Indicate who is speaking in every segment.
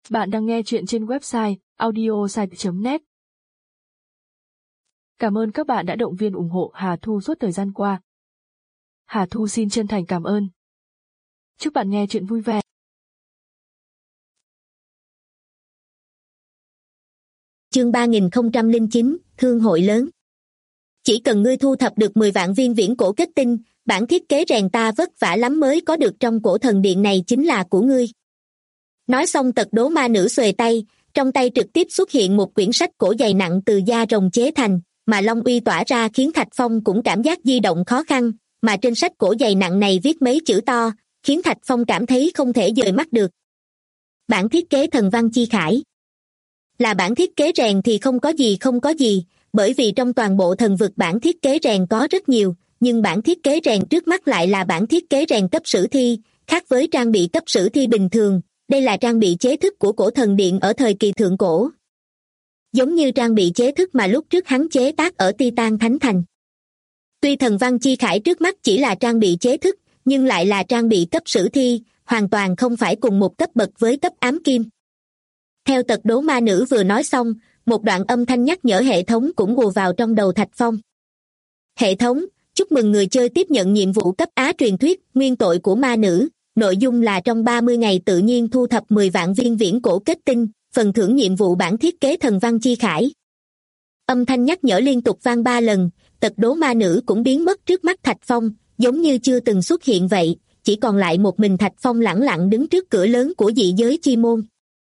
Speaker 1: Bạn đang nghe chuyện trên website audiosite.net. Cảm ơn các bạn đã động viên ủng hộ Hà Thu suốt thời gian qua. Hà Thu xin chân thành cảm ơn. Chúc bạn nghe chuyện vui vẻ.
Speaker 2: Chương 3009, Thương hội lớn. Chỉ cần ngươi thu thập được 10 vạn viên viễn cổ kết tinh, bản thiết kế rèn ta vất vả lắm mới có được trong cổ thần điện này chính là của ngươi. Nói xong tật đố ma nữ xuề tay, trong tay trực tiếp xuất hiện một quyển sách cổ dày nặng từ da rồng chế thành, mà long uy tỏa ra khiến Thạch Phong cũng cảm giác di động khó khăn, mà trên sách cổ dày nặng này viết mấy chữ to, khiến Thạch Phong cảm thấy không thể dời mắt được. Bản thiết kế thần văn chi khải. Là bản thiết kế rèn thì không có gì, bởi vì trong toàn bộ thần vực bản thiết kế rèn có rất nhiều, nhưng bản thiết kế rèn trước mắt lại là bản thiết kế rèn cấp sử thi, khác với trang bị cấp sử thi bình thường, đây là trang bị chế thức của cổ thần điện ở thời kỳ thượng cổ. Giống như trang bị chế thức mà lúc trước hắn chế tác ở Titan Thánh Thành. Tuy thần văn chi khải trước mắt chỉ là trang bị chế thức, nhưng lại là trang bị cấp sử thi, hoàn toàn không phải cùng một cấp bậc với cấp ám kim. Theo tật đố ma nữ vừa nói xong, một đoạn âm thanh nhắc nhở hệ thống cũng ùa vào trong đầu Thạch Phong. Hệ thống, chúc mừng người chơi tiếp nhận nhiệm vụ cấp Á truyền thuyết, nguyên tội của ma nữ. Nội dung là trong 30 ngày tự nhiên thu thập 10 vạn viên viễn cổ kết tinh, phần thưởng nhiệm vụ bản thiết kế thần văn chi khải. Âm thanh nhắc nhở liên tục vang 3 lần, tật đố ma nữ cũng biến mất trước mắt Thạch Phong, giống như chưa từng xuất hiện vậy, chỉ còn lại một mình Thạch Phong lẳng lặng đứng trước cửa lớn của dị giới chi môn.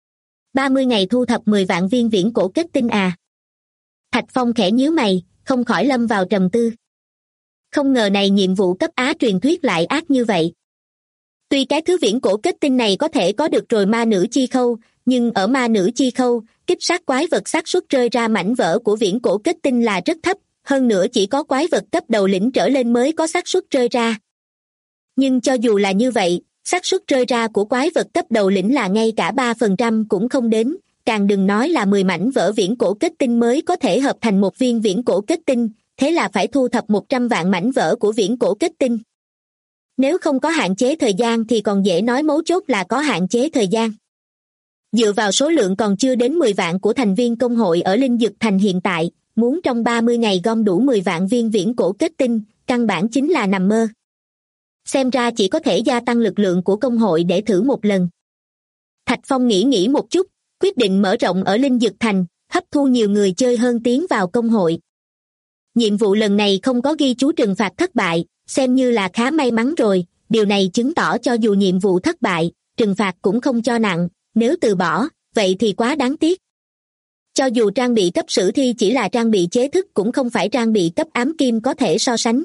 Speaker 2: 30 ngày thu thập 10 vạn viên viễn cổ kết tinh à? Thạch Phong khẽ nhíu mày, không khỏi lâm vào trầm tư. Không ngờ này nhiệm vụ cấp Á truyền thuyết lại ác như vậy. Tuy cái thứ viễn cổ kết tinh này có thể có được rồi ma nữ chi khâu, nhưng ở ma nữ chi khâu, kích sát quái vật xác suất rơi ra mảnh vỡ của viễn cổ kết tinh là rất thấp, hơn nữa chỉ có quái vật cấp đầu lĩnh trở lên mới có xác suất rơi ra. Nhưng cho dù là như vậy, xác suất rơi ra của quái vật cấp đầu lĩnh là ngay cả 3% cũng không đến, càng đừng nói là 10 mảnh vỡ viễn cổ kết tinh mới có thể hợp thành một viên viễn cổ kết tinh, thế là phải thu thập 100 vạn mảnh vỡ của viễn cổ kết tinh. Nếu không có hạn chế thời gian thì còn dễ nói, mấu chốt là có hạn chế thời gian. Dựa vào số lượng còn chưa đến 10 vạn của thành viên công hội ở Linh Dực Thành hiện tại, muốn trong 30 ngày gom đủ 10 vạn viên viễn cổ kết tinh, căn bản chính là nằm mơ. Xem ra chỉ có thể gia tăng lực lượng của công hội để thử một lần. Thạch Phong nghĩ một chút, quyết định mở rộng ở Linh Dực Thành, hấp thu nhiều người chơi hơn tiến vào công hội. Nhiệm vụ lần này không có ghi chú trừng phạt thất bại, xem như là khá may mắn rồi, điều này chứng tỏ cho dù nhiệm vụ thất bại, trừng phạt cũng không cho nặng, nếu từ bỏ, vậy thì quá đáng tiếc. Cho dù trang bị cấp sử thi chỉ là trang bị chế thức cũng không phải trang bị cấp ám kim có thể so sánh.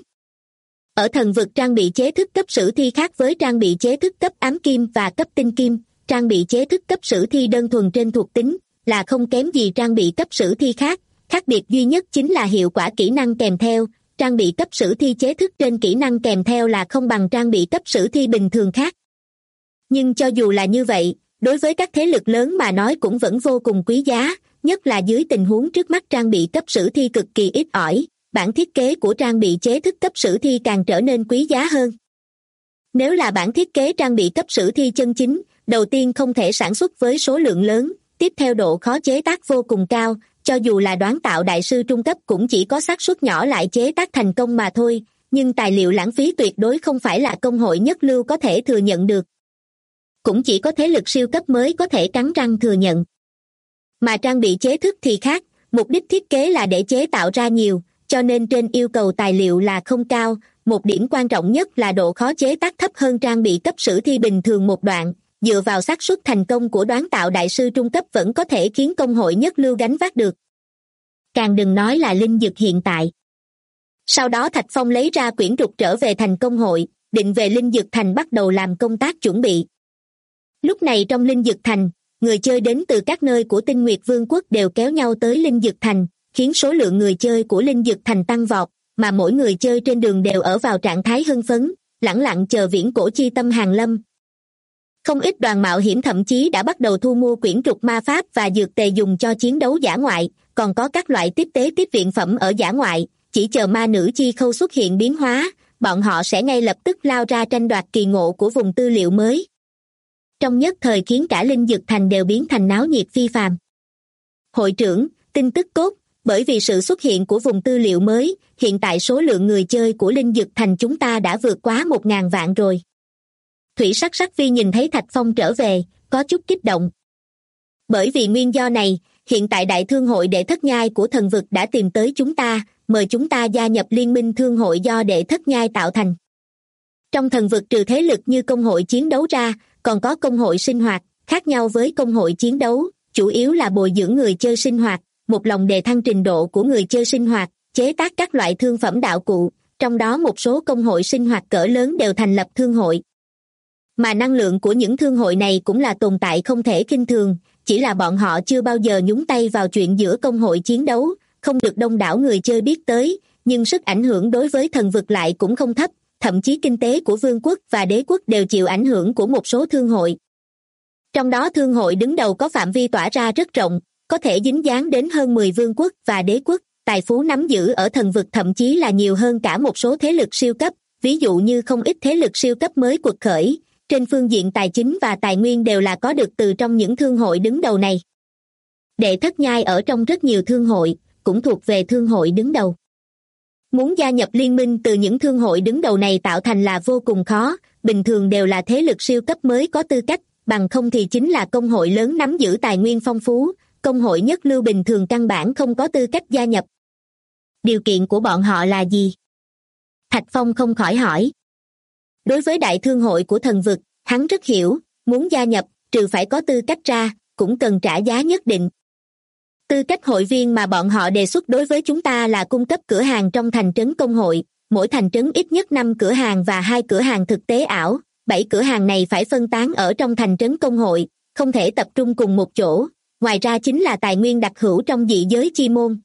Speaker 2: Ở thần vực trang bị chế thức cấp sử thi khác với trang bị chế thức cấp ám kim và cấp tinh kim, trang bị chế thức cấp sử thi đơn thuần trên thuộc tính, là không kém gì trang bị cấp sử thi khác, khác biệt duy nhất chính là hiệu quả kỹ năng kèm theo. Trang bị cấp sử thi chế thức trên kỹ năng kèm theo là không bằng trang bị cấp sử thi bình thường khác. Nhưng cho dù là như vậy, đối với các thế lực lớn mà nói cũng vẫn vô cùng quý giá, nhất là dưới tình huống trước mắt trang bị cấp sử thi cực kỳ ít ỏi, bản thiết kế của trang bị chế thức cấp sử thi càng trở nên quý giá hơn. Nếu là bản thiết kế trang bị cấp sử thi chân chính, đầu tiên không thể sản xuất với số lượng lớn, tiếp theo độ khó chế tác vô cùng cao, cho dù là đoán tạo đại sư trung cấp cũng chỉ có xác suất nhỏ lại chế tác thành công mà thôi, nhưng tài liệu lãng phí tuyệt đối không phải là công hội nhất lưu có thể thừa nhận được. Cũng chỉ có thế lực siêu cấp mới có thể cắn răng thừa nhận. Mà trang bị chế thức thì khác, mục đích thiết kế là để chế tạo ra nhiều, cho nên trên yêu cầu tài liệu là không cao, một điểm quan trọng nhất là độ khó chế tác thấp hơn trang bị cấp sử thi bình thường một đoạn, dựa vào xác suất thành công của đoán tạo đại sư trung cấp vẫn có thể khiến công hội nhất lưu gánh vác được. Càng đừng nói là Linh Dực hiện tại. Sau đó Thạch Phong lấy ra quyển trục trở về thành công hội, định về Linh Dực Thành bắt đầu làm công tác chuẩn bị. Lúc này trong Linh Dực Thành, người chơi đến từ các nơi của Tinh Nguyệt Vương quốc đều kéo nhau tới Linh Dực Thành, khiến số lượng người chơi của Linh Dực Thành tăng vọt, mà mỗi người chơi trên đường đều ở vào trạng thái hưng phấn, lẳng lặng chờ viễn cổ chi tâm hàng lâm. Không ít đoàn mạo hiểm thậm chí đã bắt đầu thu mua quyển trục ma pháp và dược tề dùng cho chiến đấu dã ngoại, còn có các loại tiếp tế tiếp viện phẩm ở dã ngoại, chỉ chờ ma nữ chi khâu xuất hiện biến hóa, bọn họ sẽ ngay lập tức lao ra tranh đoạt kỳ ngộ của vùng tư liệu mới. trong nhất thời khiến cả Linh Dực Thành đều biến thành náo nhiệt phi phàm. Hội trưởng, tin tức tốt, bởi vì sự xuất hiện của vùng tư liệu mới, hiện tại số lượng người chơi của Linh Dực Thành chúng ta đã vượt quá 1.000 vạn rồi. Thủy Sắc Sắc Vi nhìn thấy Thạch Phong trở về, có chút kích động. Bởi vì nguyên do này, hiện tại Đại Thương hội Đệ Thất Nhai của thần vực đã tìm tới chúng ta, mời chúng ta gia nhập liên minh thương hội do Đệ Thất Nhai tạo thành. Trong thần vực trừ thế lực như công hội chiến đấu ra, còn có công hội sinh hoạt, khác nhau với công hội chiến đấu, chủ yếu là bồi dưỡng người chơi sinh hoạt, một lòng đề thăng trình độ của người chơi sinh hoạt, chế tác các loại thương phẩm đạo cụ, trong đó một số công hội sinh hoạt cỡ lớn đều thành lập thương hội. Mà năng lượng của những thương hội này cũng là tồn tại không thể khinh thường, chỉ là bọn họ chưa bao giờ nhúng tay vào chuyện giữa công hội chiến đấu, không được đông đảo người chơi biết tới, nhưng sức ảnh hưởng đối với thần vực lại cũng không thấp, thậm chí kinh tế của vương quốc và đế quốc đều chịu ảnh hưởng của một số thương hội. Trong đó thương hội đứng đầu có phạm vi tỏa ra rất rộng, có thể dính dáng đến hơn 10 vương quốc và đế quốc, tài phú nắm giữ ở thần vực thậm chí là nhiều hơn cả một số thế lực siêu cấp, ví dụ như không ít thế lực siêu cấp mới quật khởi, trên phương diện tài chính và tài nguyên đều là có được từ trong những thương hội đứng đầu này. Đệ Thất Nhai ở trong rất nhiều thương hội, cũng thuộc về thương hội đứng đầu. Muốn gia nhập liên minh từ những thương hội đứng đầu này tạo thành là vô cùng khó, bình thường đều là thế lực siêu cấp mới có tư cách, bằng không thì chính là công hội lớn nắm giữ tài nguyên phong phú, công hội nhất lưu bình thường căn bản không có tư cách gia nhập. Điều kiện của bọn họ là gì? Thạch Phong không khỏi hỏi. Đối với đại thương hội của thần vực, hắn rất hiểu, muốn gia nhập, trừ phải có tư cách ra, cũng cần trả giá nhất định. Tư cách hội viên mà bọn họ đề xuất đối với chúng ta là cung cấp cửa hàng trong thành trấn công hội, mỗi thành trấn ít nhất 5 cửa hàng và 2 cửa hàng thực tế ảo, 7 cửa hàng này phải phân tán ở trong thành trấn công hội, không thể tập trung cùng một chỗ, ngoài ra chính là tài nguyên đặc hữu trong dị giới chi môn.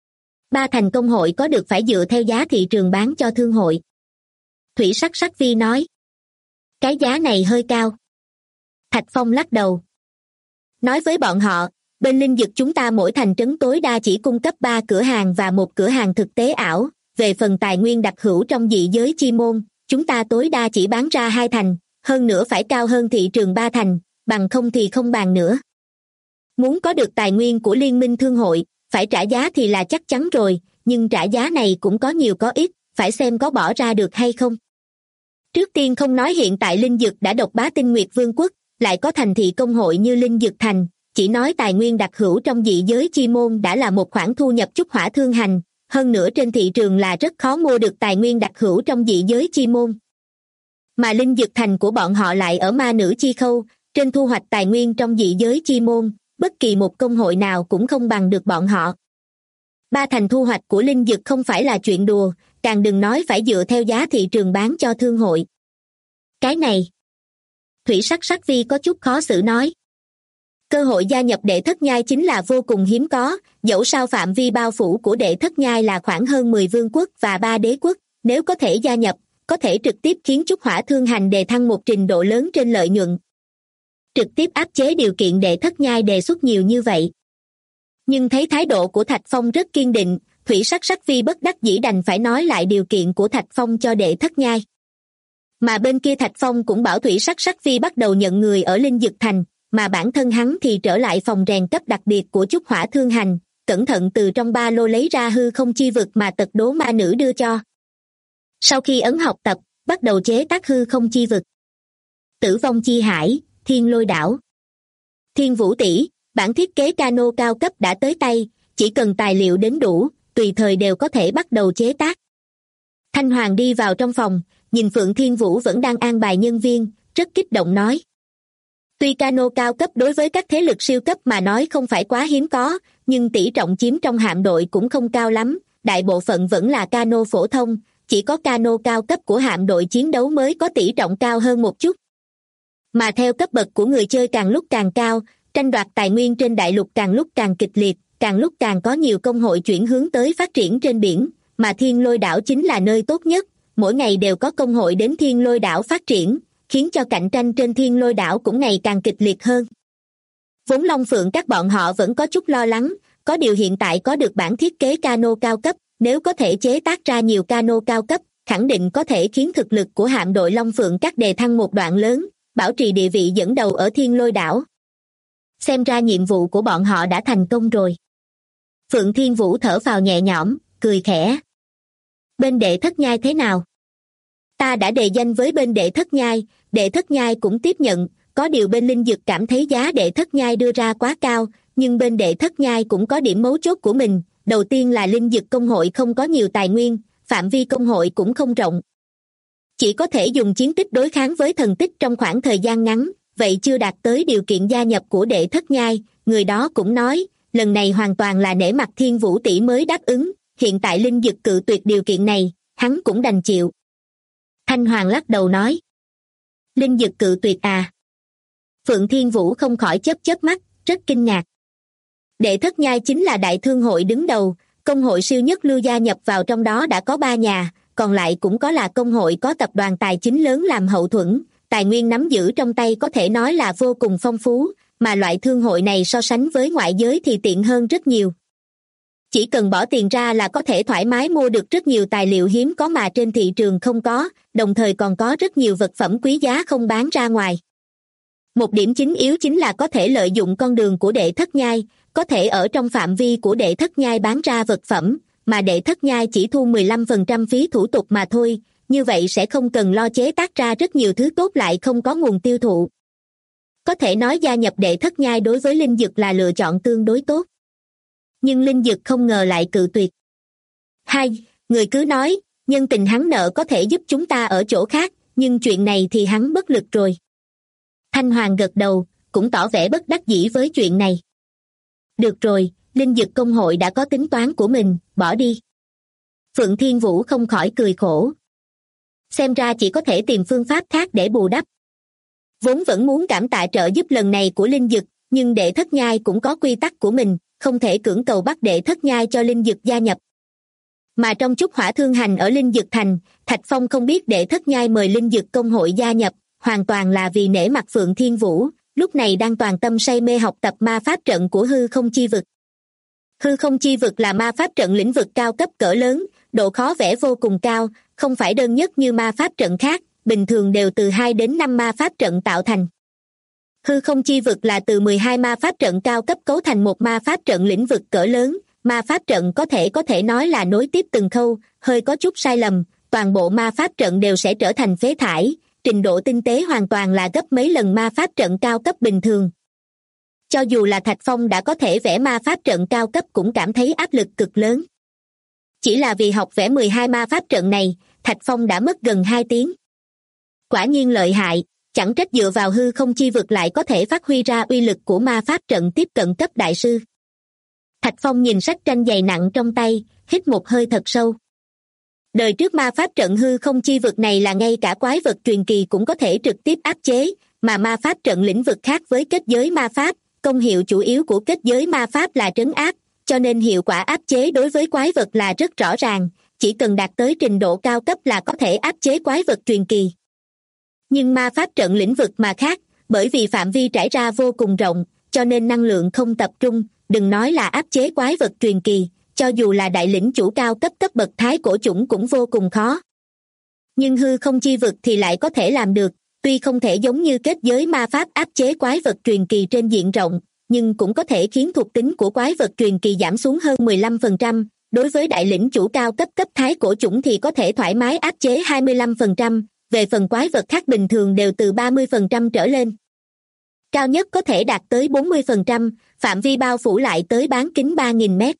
Speaker 2: 3 thành công hội có được phải dựa theo giá thị trường bán cho thương hội. Thủy Sắc Sắc Vi nói. Cái giá này hơi cao. Thạch Phong lắc đầu. Nói với bọn họ, bên Linh Dực chúng ta mỗi thành trấn tối đa chỉ cung cấp 3 cửa hàng và 1 cửa hàng thực tế ảo, về phần tài nguyên đặc hữu trong dị giới chi môn, chúng ta tối đa chỉ bán ra 2 thành, hơn nữa phải cao hơn thị trường 3 thành, bằng không thì không bàn nữa. Muốn có được tài nguyên của liên minh thương hội, phải trả giá thì là chắc chắn rồi, nhưng trả giá này cũng có nhiều có ít, phải xem có bỏ ra được hay không. Trước tiên không nói hiện tại Linh Dực đã độc bá Tinh Nguyệt Vương quốc, lại có thành thị công hội như Linh Dực Thành, chỉ nói tài nguyên đặc hữu trong dị giới chi môn đã là một khoản thu nhập chúc hỏa thương hành, hơn nữa trên thị trường là rất khó mua được tài nguyên đặc hữu trong dị giới chi môn. Mà Linh Dực Thành của bọn họ lại ở ma nữ chi khâu, trên thu hoạch tài nguyên trong dị giới chi môn, bất kỳ một công hội nào cũng không bằng được bọn họ. 3 thành thu hoạch của Linh Dực không phải là chuyện đùa, càng đừng nói phải dựa theo giá thị trường bán cho thương hội. Cái này, Thủy Sắc Sắc Vi có chút khó xử nói. Cơ hội gia nhập Đệ Thất Nhai chính là vô cùng hiếm có, dẫu sao phạm vi bao phủ của Đệ Thất Nhai là khoảng hơn 10 vương quốc và 3 đế quốc, nếu có thể gia nhập, có thể trực tiếp khiến chúc hỏa thương hành đề thăng một trình độ lớn trên lợi nhuận. Trực tiếp áp chế điều kiện Đệ Thất Nhai đề xuất nhiều như vậy. Nhưng thấy thái độ của Thạch Phong rất kiên định, Thủy Sắc Sắc Vi bất đắc dĩ đành phải nói lại điều kiện của Thạch Phong cho Đệ Thất Nhai. Mà bên kia Thạch Phong cũng bảo Thủy Sắc Sắc Vi bắt đầu nhận người ở Linh Dực Thành, mà bản thân hắn thì trở lại phòng rèn cấp đặc biệt của chúc hỏa thương hành, cẩn thận từ trong ba lô lấy ra hư không chi vực mà tật đố ma nữ đưa cho. Sau khi ấn học tập, bắt đầu chế tác hư không chi vực. Tử vong chi hải, thiên lôi đảo. Thiên vũ tỷ, bản thiết kế cano cao cấp đã tới tay, chỉ cần tài liệu đến đủ, tùy thời đều có thể bắt đầu chế tác. Thanh Hoàng đi vào trong phòng, nhìn Phượng Thiên Vũ vẫn đang an bài nhân viên, rất kích động nói. Tuy cano cao cấp đối với các thế lực siêu cấp mà nói không phải quá hiếm có, nhưng tỷ trọng chiếm trong hạm đội cũng không cao lắm, đại bộ phận vẫn là cano phổ thông, chỉ có cano cao cấp của hạm đội chiến đấu mới có tỷ trọng cao hơn một chút. Mà theo cấp bậc của người chơi càng lúc càng cao, tranh đoạt tài nguyên trên đại lục càng lúc càng kịch liệt, càng lúc càng có nhiều công hội chuyển hướng tới phát triển trên biển, mà Thiên Lôi đảo chính là nơi tốt nhất, mỗi ngày đều có công hội đến Thiên Lôi đảo phát triển, khiến cho cạnh tranh trên Thiên Lôi đảo cũng ngày càng kịch liệt hơn. Vốn Long Phượng các bọn họ vẫn có chút lo lắng, có điều hiện tại có được bản thiết kế cano cao cấp, nếu có thể chế tác ra nhiều cano cao cấp, khẳng định có thể khiến thực lực của hạm đội Long Phượng các đề thăng một đoạn lớn, bảo trì địa vị dẫn đầu ở Thiên Lôi đảo. Xem ra nhiệm vụ của bọn họ đã thành công rồi. Phượng Thiên Vũ thở phào nhẹ nhõm, cười khẽ. Bên Đệ Thất Nhai thế nào? Ta đã đề danh với bên Đệ Thất Nhai cũng tiếp nhận, có điều bên Linh Dực cảm thấy giá Đệ Thất Nhai đưa ra quá cao, nhưng bên Đệ Thất Nhai cũng có điểm mấu chốt của mình. Đầu tiên là Linh Dực công hội không có nhiều tài nguyên, phạm vi công hội cũng không rộng. Chỉ có thể dùng chiến tích đối kháng với thần tích trong khoảng thời gian ngắn, vậy chưa đạt tới điều kiện gia nhập của Đệ Thất Nhai. Người đó cũng nói, lần này hoàn toàn là nể mặt Thiên Vũ tỷ mới đáp ứng, hiện tại Linh Dực cự tuyệt điều kiện này, hắn cũng đành chịu. Thanh Hoàng lắc đầu nói. Linh Dực cự tuyệt à? Phượng Thiên Vũ không khỏi chớp chớp mắt, rất kinh ngạc. Đệ Thất Nhai chính là đại thương hội đứng đầu, công hội siêu nhất lưu gia nhập vào trong đó đã có 3 nhà, còn lại cũng có là công hội có tập đoàn tài chính lớn làm hậu thuẫn, tài nguyên nắm giữ trong tay có thể nói là vô cùng phong phú, mà loại thương hội này so sánh với ngoại giới thì tiện hơn rất nhiều. Chỉ cần bỏ tiền ra là có thể thoải mái mua được rất nhiều tài liệu hiếm có mà trên thị trường không có, đồng thời còn có rất nhiều vật phẩm quý giá không bán ra ngoài. Một điểm chính yếu chính là có thể lợi dụng con đường của Đệ Thất Nhai, có thể ở trong phạm vi của Đệ Thất Nhai bán ra vật phẩm, mà Đệ Thất Nhai chỉ thu 15% phí thủ tục mà thôi, như vậy sẽ không cần lo chế tác ra rất nhiều thứ tốt lại không có nguồn tiêu thụ. Có thể nói gia nhập Đệ Thất Nhai đối với Linh Dực là lựa chọn tương đối tốt. Nhưng Linh Dực không ngờ lại cự tuyệt. Hai, người cứ nói, nhân tình hắn nợ có thể giúp chúng ta ở chỗ khác, nhưng chuyện này thì hắn bất lực rồi. Thanh Hoàng gật đầu, cũng tỏ vẻ bất đắc dĩ với chuyện này. Được rồi, Linh Dực công hội đã có tính toán của mình, bỏ đi. Phượng Thiên Vũ không khỏi cười khổ. Xem ra chỉ có thể tìm phương pháp khác để bù đắp. Vốn vẫn muốn cảm tạ trợ giúp lần này của Linh Dực, nhưng Đệ Thất Nhai cũng có quy tắc của mình, không thể cưỡng cầu bắt Đệ Thất Nhai cho Linh Dực gia nhập. Mà trong Trúc Hỏa Thương Hành ở Linh Dực Thành, Thạch Phong không biết Đệ Thất Nhai mời Linh Dực công hội gia nhập, hoàn toàn là vì nể mặt Phượng Thiên Vũ, lúc này đang toàn tâm say mê học tập ma pháp trận của hư không chi vực. Hư không chi vực là ma pháp trận lĩnh vực cao cấp cỡ lớn, độ khó vẽ vô cùng cao, không phải đơn nhất như ma pháp trận khác, bình thường đều từ 2 đến 5 ma pháp trận tạo thành. Hư không chi vực là từ 12 ma pháp trận cao cấp cấu thành một ma pháp trận lĩnh vực cỡ lớn, ma pháp trận có thể nói là nối tiếp từng khâu, hơi có chút sai lầm, toàn bộ ma pháp trận đều sẽ trở thành phế thải, trình độ tinh tế hoàn toàn là gấp mấy lần ma pháp trận cao cấp bình thường. Cho dù là Thạch Phong đã có thể vẽ ma pháp trận cao cấp cũng cảm thấy áp lực cực lớn. Chỉ là vì học vẽ 12 ma pháp trận này, Thạch Phong đã mất gần 2 tiếng. Quả nhiên lợi hại, chẳng trách dựa vào hư không chi vực lại có thể phát huy ra uy lực của ma pháp trận tiếp cận cấp đại sư. Thạch Phong nhìn sách tranh dày nặng trong tay, hít một hơi thật sâu. Đời trước ma pháp trận hư không chi vực này là ngay cả quái vật truyền kỳ cũng có thể trực tiếp áp chế, mà ma pháp trận lĩnh vực khác với kết giới ma pháp, công hiệu chủ yếu của kết giới ma pháp là trấn áp, cho nên hiệu quả áp chế đối với quái vật là rất rõ ràng, chỉ cần đạt tới trình độ cao cấp là có thể áp chế quái vật truyền kỳ. Nhưng ma pháp trận lĩnh vực mà khác, bởi vì phạm vi trải ra vô cùng rộng, cho nên năng lượng không tập trung, đừng nói là áp chế quái vật truyền kỳ, cho dù là đại lĩnh chủ cao cấp cấp bậc thái cổ chủng cũng vô cùng khó. Nhưng hư không chi vực thì lại có thể làm được, tuy không thể giống như kết giới ma pháp áp chế quái vật truyền kỳ trên diện rộng, nhưng cũng có thể khiến thuộc tính của quái vật truyền kỳ giảm xuống hơn 15%, đối với đại lĩnh chủ cao cấp cấp thái cổ chủng thì có thể thoải mái áp chế 25%, về phần quái vật khác bình thường đều từ 30% trở lên. Cao nhất có thể đạt tới 40%, phạm vi bao phủ lại tới bán kính 3.000 mét.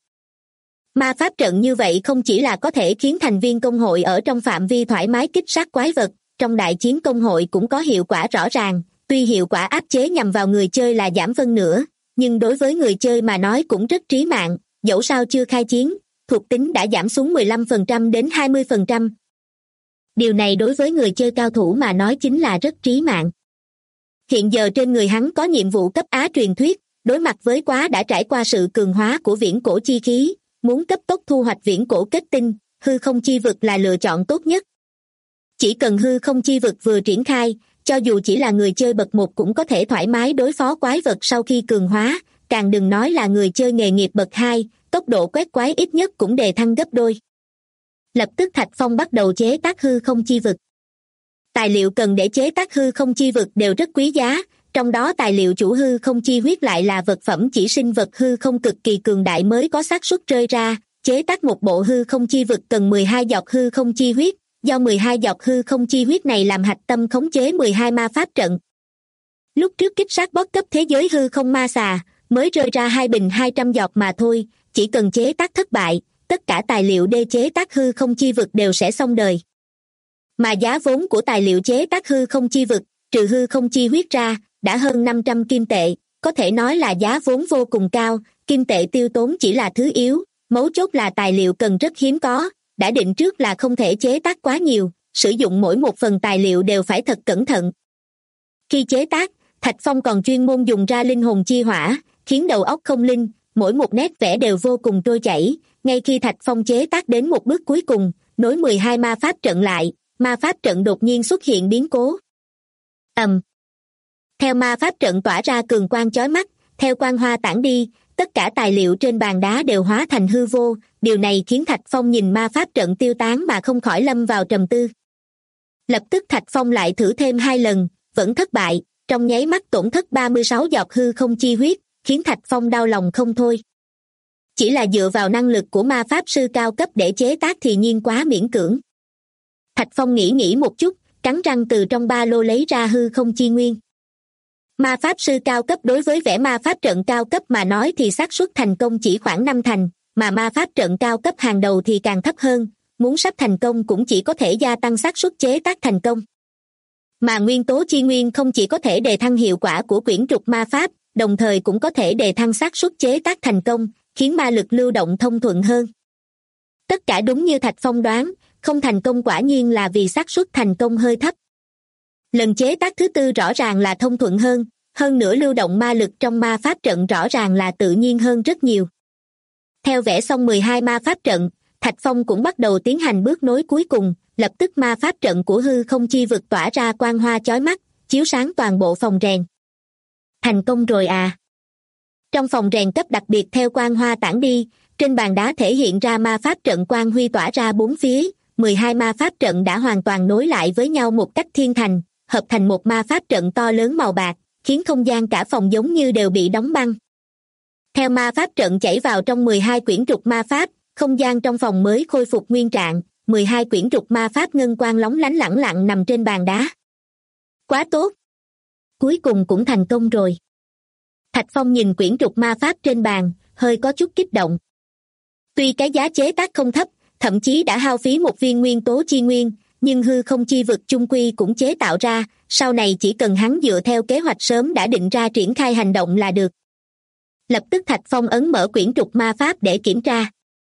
Speaker 2: Ma pháp trận như vậy không chỉ là có thể khiến thành viên công hội ở trong phạm vi thoải mái kích sát quái vật, trong đại chiến công hội cũng có hiệu quả rõ ràng, tuy hiệu quả áp chế nhằm vào người chơi là giảm phân nửa, nhưng đối với người chơi mà nói cũng rất trí mạng, dẫu sao chưa khai chiến, thuộc tính đã giảm xuống 15% đến 20%. Điều này đối với người chơi cao thủ mà nói chính là rất trí mạng. Hiện giờ trên người hắn có nhiệm vụ cấp Á truyền thuyết, đối mặt với quá đã trải qua sự cường hóa của viễn cổ chi khí, muốn cấp tốc thu hoạch viễn cổ kết tinh, hư không chi vực là lựa chọn tốt nhất. Chỉ cần hư không chi vực vừa triển khai, cho dù chỉ là người chơi bậc 1 cũng có thể thoải mái đối phó quái vật sau khi cường hóa, càng đừng nói là người chơi nghề nghiệp bậc 2, tốc độ quét quái ít nhất cũng đề thăng gấp đôi. Lập tức Thạch Phong bắt đầu chế tác hư không chi vực. Tài liệu cần để chế tác hư không chi vực đều rất quý giá, trong đó tài liệu chủ hư không chi huyết lại là vật phẩm chỉ sinh vật hư không cực kỳ cường đại mới có xác suất rơi ra. Chế tác một bộ hư không chi vực cần 12 giọt hư không chi huyết, do 12 giọt hư không chi huyết này làm hạch tâm khống chế 12 ma pháp trận. Lúc trước kích sát boss cấp thế giới hư không ma xà, mới rơi ra 2 bình 200 giọt mà thôi, chỉ cần chế tác thất bại, tất cả tài liệu để chế tác hư không chi vực đều sẽ xong đời. Mà giá vốn của tài liệu chế tác hư không chi vực, trừ hư không chi huyết ra, đã hơn 500 kim tệ, có thể nói là giá vốn vô cùng cao, kim tệ tiêu tốn chỉ là thứ yếu, mấu chốt là tài liệu cần rất hiếm có, đã định trước là không thể chế tác quá nhiều, sử dụng mỗi một phần tài liệu đều phải thật cẩn thận. Khi chế tác, Thạch Phong còn chuyên môn dùng ra linh hồn chi hỏa, khiến đầu óc không linh, mỗi một nét vẽ đều vô cùng trôi chảy. Ngay khi Thạch Phong chế tác đến một bước cuối cùng, nối 12 ma pháp trận lại, ma pháp trận đột nhiên xuất hiện biến cố. Theo ma pháp trận tỏa ra cường quang chói mắt, theo quang hoa tản đi, tất cả tài liệu trên bàn đá đều hóa thành hư vô, điều này khiến Thạch Phong nhìn ma pháp trận tiêu tán mà không khỏi lâm vào trầm tư. Lập tức Thạch Phong lại thử thêm 2 lần, vẫn thất bại, trong nháy mắt tổn thất 36 giọt hư không chi huyết, khiến Thạch Phong đau lòng không thôi. Chỉ là dựa vào năng lực của ma pháp sư cao cấp để chế tác thì nhiên quá miễn cưỡng. Thạch Phong nghĩ một chút, cắn răng từ trong ba lô lấy ra hư không chi nguyên. Ma pháp sư cao cấp đối với vẽ ma pháp trận cao cấp mà nói thì xác suất thành công chỉ khoảng 5 thành, mà ma pháp trận cao cấp hàng đầu thì càng thấp hơn, muốn sắp thành công cũng chỉ có thể gia tăng xác suất chế tác thành công. Mà nguyên tố chi nguyên không chỉ có thể đề thăng hiệu quả của quyển trục ma pháp, đồng thời cũng có thể đề thăng xác suất chế tác thành công, khiến ma lực lưu động thông thuận hơn. Tất cả đúng như Thạch Phong đoán, không thành công quả nhiên là vì xác suất thành công hơi thấp. Lần chế tác thứ 4 rõ ràng là thông thuận hơn nữa lưu động ma lực trong ma pháp trận rõ ràng là tự nhiên hơn rất nhiều. Theo vẽ xong 12 ma pháp trận, Thạch Phong cũng bắt đầu tiến hành bước nối cuối cùng, lập tức ma pháp trận của hư không chi vực tỏa ra quang hoa chói mắt, chiếu sáng toàn bộ phòng rèn. Thành công rồi à! Trong phòng rèn cấp đặc biệt theo quang hoa tản đi, trên bàn đá thể hiện ra ma pháp trận quang huy tỏa ra bốn phía, 12 ma pháp trận đã hoàn toàn nối lại với nhau một cách thiên thành, hợp thành một ma pháp trận to lớn màu bạc, khiến không gian cả phòng giống như đều bị đóng băng. Theo ma pháp trận chảy vào trong 12 quyển trục ma pháp, không gian trong phòng mới khôi phục nguyên trạng, 12 quyển trục ma pháp ngân quang lóng lánh lẳng lặng nằm trên bàn đá. Quá tốt! Cuối cùng cũng thành công rồi. Thạch Phong nhìn quyển trục ma pháp trên bàn, hơi có chút kích động. Tuy cái giá chế tác không thấp, thậm chí đã hao phí một viên nguyên tố chi nguyên, nhưng hư không chi vực chung quy cũng chế tạo ra, sau này chỉ cần hắn dựa theo kế hoạch sớm đã định ra triển khai hành động là được. Lập tức Thạch Phong ấn mở quyển trục ma pháp để kiểm tra.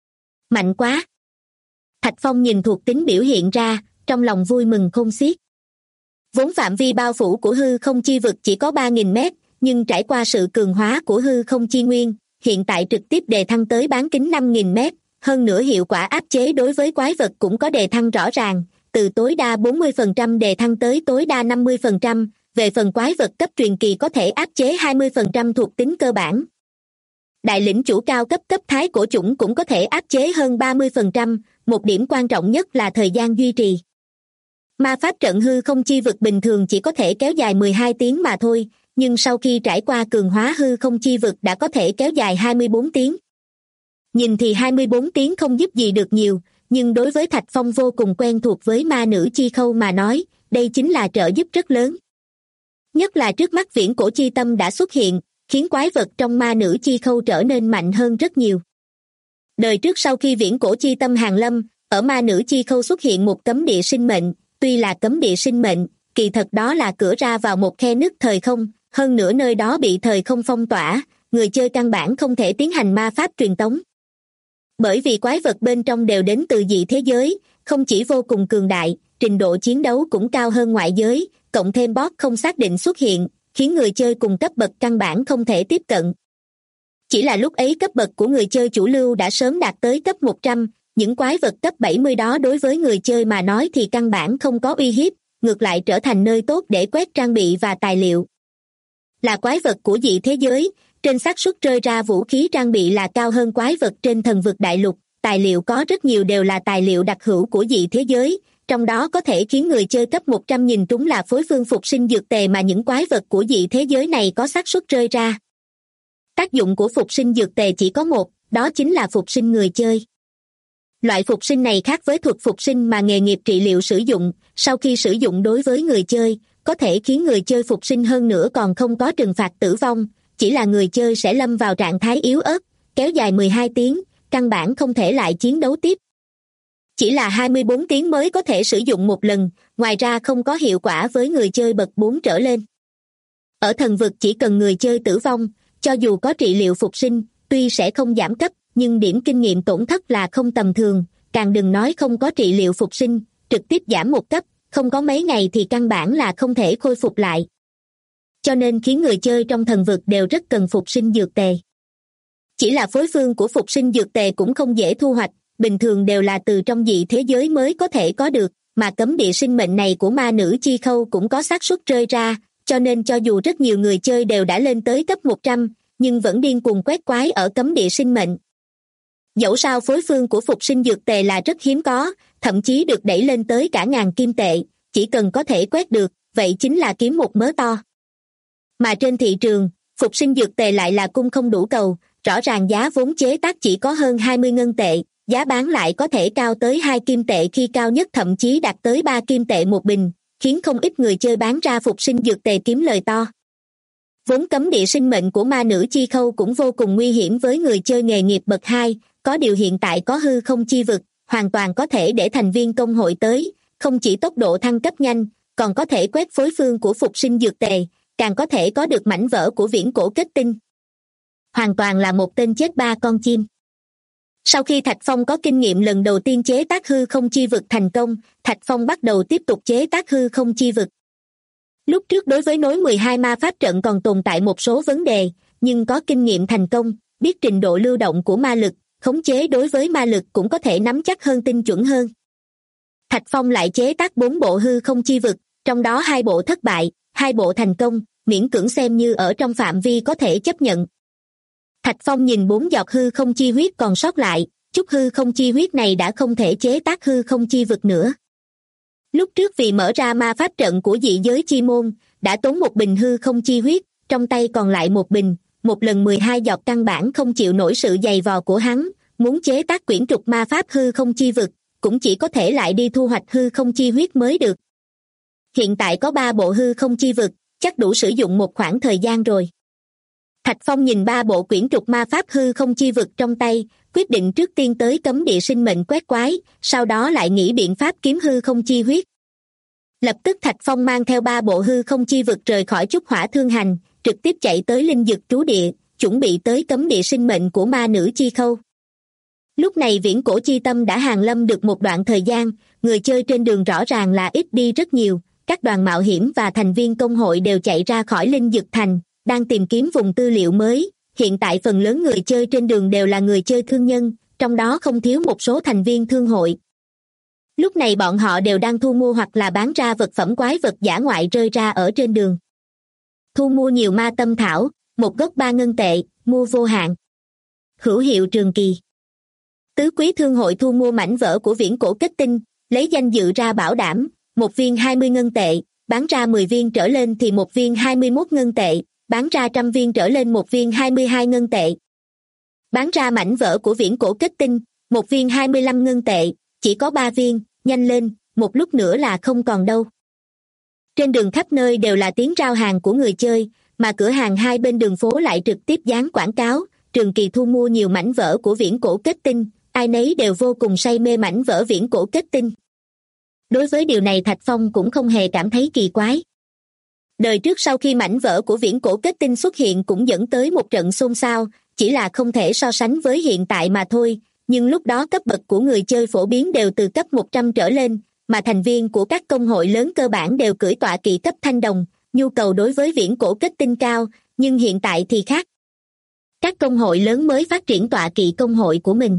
Speaker 2: Mạnh quá! Thạch Phong nhìn thuộc tính biểu hiện ra, trong lòng vui mừng khôn xiết. Vốn phạm vi bao phủ của hư không chi vực chỉ có 3.000 mét, nhưng trải qua sự cường hóa của hư không chi nguyên, hiện tại trực tiếp đề thăng tới bán kính 5.000 mét, hơn nữa hiệu quả áp chế đối với quái vật cũng có đề thăng rõ ràng, từ tối đa 40% đề thăng tới tối đa 50%, về phần quái vật cấp truyền kỳ có thể áp chế 20% thuộc tính cơ bản. Đại lĩnh chủ cao cấp cấp thái cổ chủng cũng có thể áp chế hơn 30%, một điểm quan trọng nhất là thời gian duy trì. Ma pháp trận hư không chi vực bình thường chỉ có thể kéo dài 12 tiếng mà thôi, nhưng sau khi trải qua cường hóa hư không chi vực đã có thể kéo dài 24 tiếng. Nhìn thì 24 tiếng không giúp gì được nhiều, nhưng đối với Thạch Phong vô cùng quen thuộc với ma nữ chi khâu mà nói, đây chính là trợ giúp rất lớn. Nhất là trước mắt viễn cổ chi tâm đã xuất hiện, khiến quái vật trong ma nữ chi khâu trở nên mạnh hơn rất nhiều. Đời trước sau khi viễn cổ chi tâm hàng lâm, ở ma nữ chi khâu xuất hiện một cấm địa sinh mệnh, tuy là cấm địa sinh mệnh, kỳ thật đó là cửa ra vào một khe nứt thời không, hơn nữa nơi đó bị thời không phong tỏa, người chơi căn bản không thể tiến hành ma pháp truyền tống. Bởi vì quái vật bên trong đều đến từ dị thế giới, không chỉ vô cùng cường đại, trình độ chiến đấu cũng cao hơn ngoại giới, cộng thêm boss không xác định xuất hiện, khiến người chơi cùng cấp bậc căn bản không thể tiếp cận. Chỉ là lúc ấy cấp bậc của người chơi chủ lưu đã sớm đạt tới cấp 100, những quái vật cấp 70 đó đối với người chơi mà nói thì căn bản không có uy hiếp, ngược lại trở thành nơi tốt để quét trang bị và tài liệu. Là quái vật của dị thế giới, trên xác suất rơi ra vũ khí trang bị là cao hơn quái vật trên thần vực đại lục, tài liệu có rất nhiều đều là tài liệu đặc hữu của dị thế giới, trong đó có thể khiến người chơi cấp 100 nhìn trúng là phối phương phục sinh dược tề mà những quái vật của dị thế giới này có xác suất rơi ra. Tác dụng của phục sinh dược tề chỉ có một, đó chính là phục sinh người chơi. Loại phục sinh này khác với thuật phục sinh mà nghề nghiệp trị liệu sử dụng, sau khi sử dụng đối với người chơi, có thể khiến người chơi phục sinh hơn nữa còn không có trừng phạt tử vong, chỉ là người chơi sẽ lâm vào trạng thái yếu ớt, kéo dài 12 tiếng, căn bản không thể lại chiến đấu tiếp. Chỉ là 24 tiếng mới có thể sử dụng một lần, ngoài ra không có hiệu quả với người chơi bậc 4 trở lên. Ở thần vực chỉ cần người chơi tử vong, cho dù có trị liệu phục sinh, tuy sẽ không giảm cấp, nhưng điểm kinh nghiệm tổn thất là không tầm thường, càng đừng nói không có trị liệu phục sinh, trực tiếp giảm một cấp, không có mấy ngày thì căn bản là không thể khôi phục lại. Cho nên khiến người chơi trong thần vực đều rất cần phục sinh dược tề. Chỉ là phối phương của phục sinh dược tề cũng không dễ thu hoạch, bình thường đều là từ trong dị thế giới mới có thể có được, mà cấm địa sinh mệnh này của ma nữ chi khâu cũng có xác suất rơi ra, cho nên cho dù rất nhiều người chơi đều đã lên tới cấp 100, nhưng vẫn điên cuồng quét quái ở cấm địa sinh mệnh. Dẫu sao phối phương của phục sinh dược tề là rất hiếm có, thậm chí được đẩy lên tới cả ngàn kim tệ, chỉ cần có thể quét được, vậy chính là kiếm một mớ to. Mà trên thị trường, phục sinh dược tề lại là cung không đủ cầu, rõ ràng giá vốn chế tác chỉ có hơn 20 ngân tệ, giá bán lại có thể cao tới 2 kim tệ khi cao nhất thậm chí đạt tới 3 kim tệ một bình, khiến không ít người chơi bán ra phục sinh dược tề kiếm lời to. Vốn cấm địa sinh mệnh của ma nữ chi khâu cũng vô cùng nguy hiểm với người chơi nghề nghiệp bậc 2, có điều hiện tại có hư không chi vực, hoàn toàn có thể để thành viên công hội tới, không chỉ tốc độ thăng cấp nhanh, còn có thể quét phối phương của phục sinh dược tề, càng có thể có được mảnh vỡ của viễn cổ kết tinh. Hoàn toàn là một tên chết ba con chim. Sau khi Thạch Phong có kinh nghiệm lần đầu tiên chế tác hư không chi vực thành công, Thạch Phong bắt đầu tiếp tục chế tác hư không chi vực. Lúc trước đối với nối 12 ma pháp trận còn tồn tại một số vấn đề, nhưng có kinh nghiệm thành công, biết trình độ lưu động của ma lực, khống chế đối với ma lực cũng có thể nắm chắc hơn, tinh chuẩn hơn. Thạch Phong lại chế tác 4 bộ hư không chi vực, trong đó 2 bộ thất bại, 2 bộ thành công, miễn cưỡng xem như ở trong phạm vi có thể chấp nhận. Thạch Phong nhìn 4 giọt hư không chi huyết còn sót lại, chút hư không chi huyết này đã không thể chế tác hư không chi vực nữa. Lúc trước vì mở ra ma pháp trận của dị giới chi môn, đã tốn một bình hư không chi huyết, trong tay còn lại một bình, một lần 12 giọt căn bản không chịu nổi sự dày vò của hắn, muốn chế tác quyển trục ma pháp hư không chi vực, cũng chỉ có thể lại đi thu hoạch hư không chi huyết mới được. Hiện tại có 3 bộ hư không chi vực, chắc đủ sử dụng một khoảng thời gian rồi. Thạch Phong nhìn 3 bộ quyển trục ma pháp hư không chi vực trong tay, quyết định trước tiên tới cấm địa sinh mệnh quét quái, sau đó lại nghĩ biện pháp kiếm hư không chi huyết. Lập tức Thạch Phong mang theo 3 bộ hư không chi vực rời khỏi Trúc Hỏa Thương Hành, trực tiếp chạy tới linh dực trú địa, chuẩn bị tới cấm địa sinh mệnh của ma nữ chi khâu. Lúc này viễn cổ chi tâm đã hàng lâm được một đoạn thời gian, người chơi trên đường rõ ràng là ít đi rất nhiều, các đoàn mạo hiểm và thành viên công hội đều chạy ra khỏi linh dực thành, đang tìm kiếm vùng tư liệu mới. Hiện tại phần lớn người chơi trên đường đều là người chơi thương nhân, trong đó không thiếu một số thành viên thương hội. Lúc này bọn họ đều đang thu mua hoặc là bán ra vật phẩm quái vật dã ngoại rơi ra ở trên đường. Thu mua nhiều ma tâm thảo, một gốc 3 ngân tệ, mua vô hạn. Hữu hiệu trường kỳ. Tứ quý thương hội thu mua mảnh vỡ của viễn cổ kết tinh, lấy danh dự ra bảo đảm, một viên 20 ngân tệ, bán ra 10 viên trở lên thì một viên 21 ngân tệ, bán ra 100 viên trở lên một viên 22 ngân tệ. Bán ra mảnh vỡ của viễn cổ kết tinh, một viên 25 ngân tệ, chỉ có 3 viên, nhanh lên, một lúc nữa là không còn đâu. Trên đường khắp nơi đều là tiếng rao hàng của người chơi, mà cửa hàng hai bên đường phố lại trực tiếp dán quảng cáo, trường kỳ thu mua nhiều mảnh vỡ của viễn cổ kết tinh, ai nấy đều vô cùng say mê mảnh vỡ viễn cổ kết tinh. Đối với điều này Thạch Phong cũng không hề cảm thấy kỳ quái. Đời trước sau khi mảnh vỡ của viễn cổ kết tinh xuất hiện cũng dẫn tới một trận xôn xao, chỉ là không thể so sánh với hiện tại mà thôi, nhưng lúc đó cấp bậc của người chơi phổ biến đều từ cấp 100 trở lên, mà thành viên của các công hội lớn cơ bản đều cưỡi tọa kỵ cấp thanh đồng, nhu cầu đối với viễn cổ kết tinh cao, nhưng hiện tại thì khác. Các công hội lớn mới phát triển tọa kỵ công hội của mình.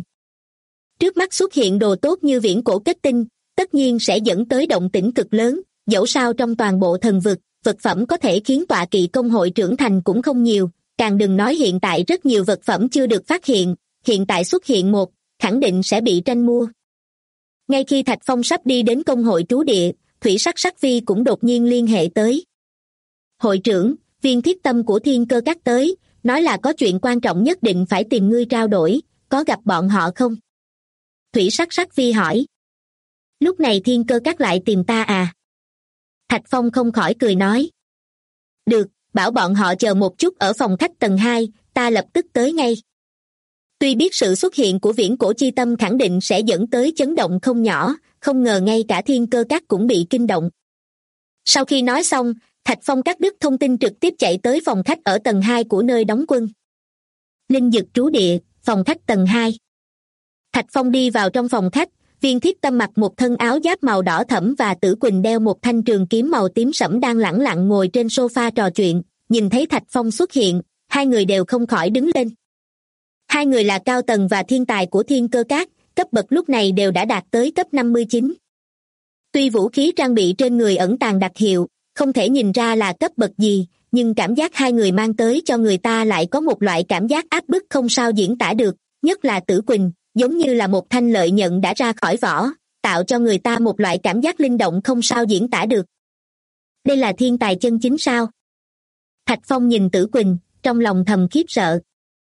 Speaker 2: Trước mắt xuất hiện đồ tốt như viễn cổ kết tinh, tất nhiên sẽ dẫn tới động tĩnh cực lớn, dẫu sao trong toàn bộ thần vực, vật phẩm có thể khiến tọa kỵ công hội trưởng thành cũng không nhiều, càng đừng nói hiện tại rất nhiều vật phẩm chưa được phát hiện, hiện tại xuất hiện một, khẳng định sẽ bị tranh mua. Ngay khi Thạch Phong sắp đi đến công hội trú địa, Thủy Sắc Sắc Vi cũng đột nhiên liên hệ tới. Hội trưởng, Viên Thiết Tâm của Thiên Cơ Các tới, nói là có chuyện quan trọng nhất định phải tìm ngươi trao đổi, có gặp bọn họ không? Thủy Sắc Sắc Vi hỏi. Lúc này Thiên Cơ Các lại tìm ta à? Thạch Phong không khỏi cười nói. Được, bảo bọn họ chờ một chút ở phòng khách tầng 2, ta lập tức tới ngay. Tuy biết sự xuất hiện của Viễn Cổ Chi Tâm khẳng định sẽ dẫn tới chấn động không nhỏ, không ngờ ngay cả Thiên Cơ Các cũng bị kinh động. Sau khi nói xong, Thạch Phong cắt đứt thông tin trực tiếp chạy tới phòng khách ở tầng 2 của nơi đóng quân. Linh Dực trú địa, phòng khách tầng 2. Thạch Phong đi vào trong phòng khách, Viên Thiết Tâm mặc một thân áo giáp màu đỏ thẫm và Tử Quỳnh đeo một thanh trường kiếm màu tím sẫm đang lẳng lặng ngồi trên sofa trò chuyện. Nhìn thấy Thạch Phong xuất hiện, hai người đều không khỏi đứng lên. Hai người là cao tầng và thiên tài của Thiên Cơ Các, cấp bậc lúc này đều đã đạt tới cấp 59. Tuy vũ khí trang bị trên người ẩn tàng đặc hiệu, không thể nhìn ra là cấp bậc gì, nhưng cảm giác hai người mang tới cho người ta lại có một loại cảm giác áp bức không sao diễn tả được, nhất là Tử Quỳnh, giống như là một thanh lợi nhận đã ra khỏi vỏ, tạo cho người ta một loại cảm giác linh động không sao diễn tả được. Đây là thiên tài chân chính sao? Thạch Phong nhìn Tử Quỳnh, trong lòng thầm khiếp sợ.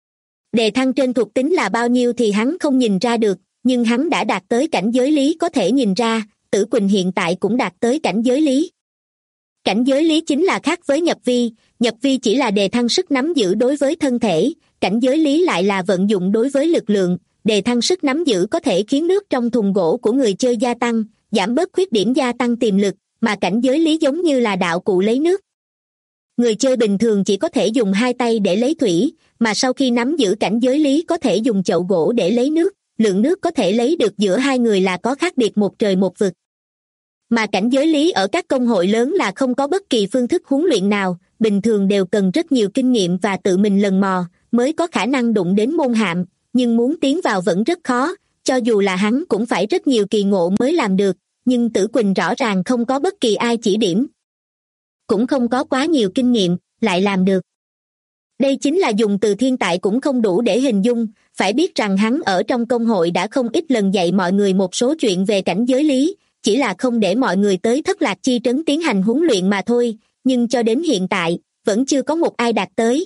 Speaker 2: Đề thăng trên thuộc tính là bao nhiêu thì hắn không nhìn ra được, nhưng hắn đã đạt tới cảnh giới lý có thể nhìn ra, Tử Quỳnh hiện tại cũng đạt tới cảnh giới lý. Cảnh giới lý chính là khác với nhập vi chỉ là đề thăng sức nắm giữ đối với thân thể, cảnh giới lý lại là vận dụng đối với lực lượng, đề thăng sức nắm giữ có thể khiến nước trong thùng gỗ của người chơi gia tăng, giảm bớt khuyết điểm gia tăng tiềm lực, mà cảnh giới lý giống như là đạo cụ lấy nước. Người chơi bình thường chỉ có thể dùng hai tay để lấy thủy, mà sau khi nắm giữ cảnh giới lý có thể dùng chậu gỗ để lấy nước, lượng nước có thể lấy được giữa hai người là có khác biệt một trời một vực. Mà cảnh giới lý ở các công hội lớn là không có bất kỳ phương thức huấn luyện nào, bình thường đều cần rất nhiều kinh nghiệm và tự mình lần mò, mới có khả năng đụng đến môn hạm, nhưng muốn tiến vào vẫn rất khó, cho dù là hắn cũng phải rất nhiều kỳ ngộ mới làm được, nhưng Tử Quỳnh rõ ràng không có bất kỳ ai chỉ điểm. Cũng không có quá nhiều kinh nghiệm, lại làm được. Đây chính là dùng từ thiên tài cũng không đủ để hình dung, phải biết rằng hắn ở trong công hội đã không ít lần dạy mọi người một số chuyện về cảnh giới lý, chỉ là không để mọi người tới Thất Lạc Chi Trấn tiến hành huấn luyện mà thôi, nhưng cho đến hiện tại, vẫn chưa có một ai đạt tới.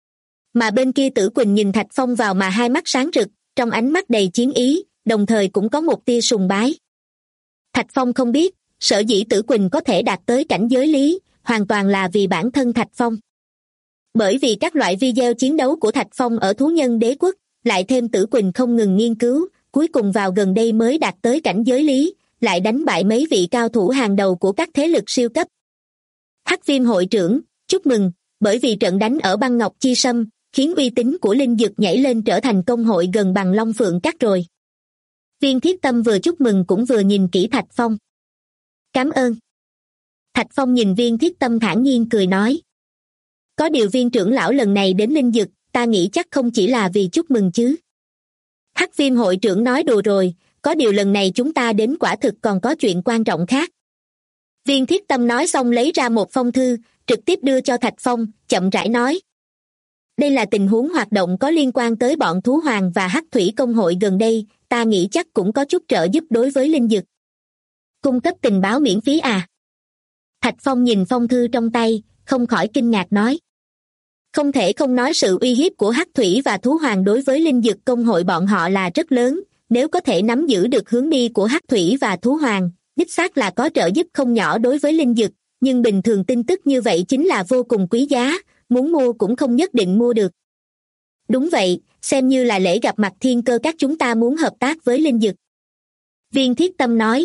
Speaker 2: Mà bên kia Tử Quỳnh nhìn Thạch Phong vào mà hai mắt sáng rực, trong ánh mắt đầy chiến ý, đồng thời cũng có một tia sùng bái. Thạch Phong không biết, sở dĩ Tử Quỳnh có thể đạt tới cảnh giới lý, hoàn toàn là vì bản thân Thạch Phong. Bởi vì các loại video chiến đấu của Thạch Phong ở Thú Nhân Đế Quốc, lại thêm Tử Quỳnh không ngừng nghiên cứu, cuối cùng vào gần đây mới đạt tới cảnh giới lý, lại đánh bại mấy vị cao thủ hàng đầu của các thế lực siêu cấp. Hắc Viêm hội trưởng, chúc mừng, bởi vì trận đánh ở Băng Ngọc Chi Sâm, khiến uy tín của Linh Dực nhảy lên trở thành công hội gần bằng Long Phượng Các rồi. Viên Thiết Tâm vừa chúc mừng cũng vừa nhìn kỹ Thạch Phong. Cảm ơn. Thạch Phong nhìn Viên Thiết Tâm thản nhiên cười nói. Có điều Viên trưởng lão lần này đến Linh Dực, ta nghĩ chắc không chỉ là vì chúc mừng chứ. Hắc Viêm hội trưởng nói đùa rồi, có điều lần này chúng ta đến quả thực còn có chuyện quan trọng khác. Viên Thiết Tâm nói xong lấy ra một phong thư, trực tiếp đưa cho Thạch Phong, chậm rãi nói. Đây là tình huống hoạt động có liên quan tới bọn Thú Hoàng và Hắc Thủy công hội gần đây, ta nghĩ chắc cũng có chút trợ giúp đối với Linh Dực. Cung cấp tình báo miễn phí à? Thạch Phong nhìn phong thư trong tay, không khỏi kinh ngạc nói. Không thể không nói sự uy hiếp của Hắc Thủy và Thú Hoàng đối với Linh Dực công hội bọn họ là rất lớn, nếu có thể nắm giữ được hướng đi của Hắc Thủy và Thú Hoàng, đích xác là có trợ giúp không nhỏ đối với Linh Dực, nhưng bình thường tin tức như vậy chính là vô cùng quý giá, muốn mua cũng không nhất định mua được. Đúng vậy, xem như là lễ gặp mặt Thiên Cơ Các chúng ta muốn hợp tác với Linh Dực. Viên Thiết Tâm nói.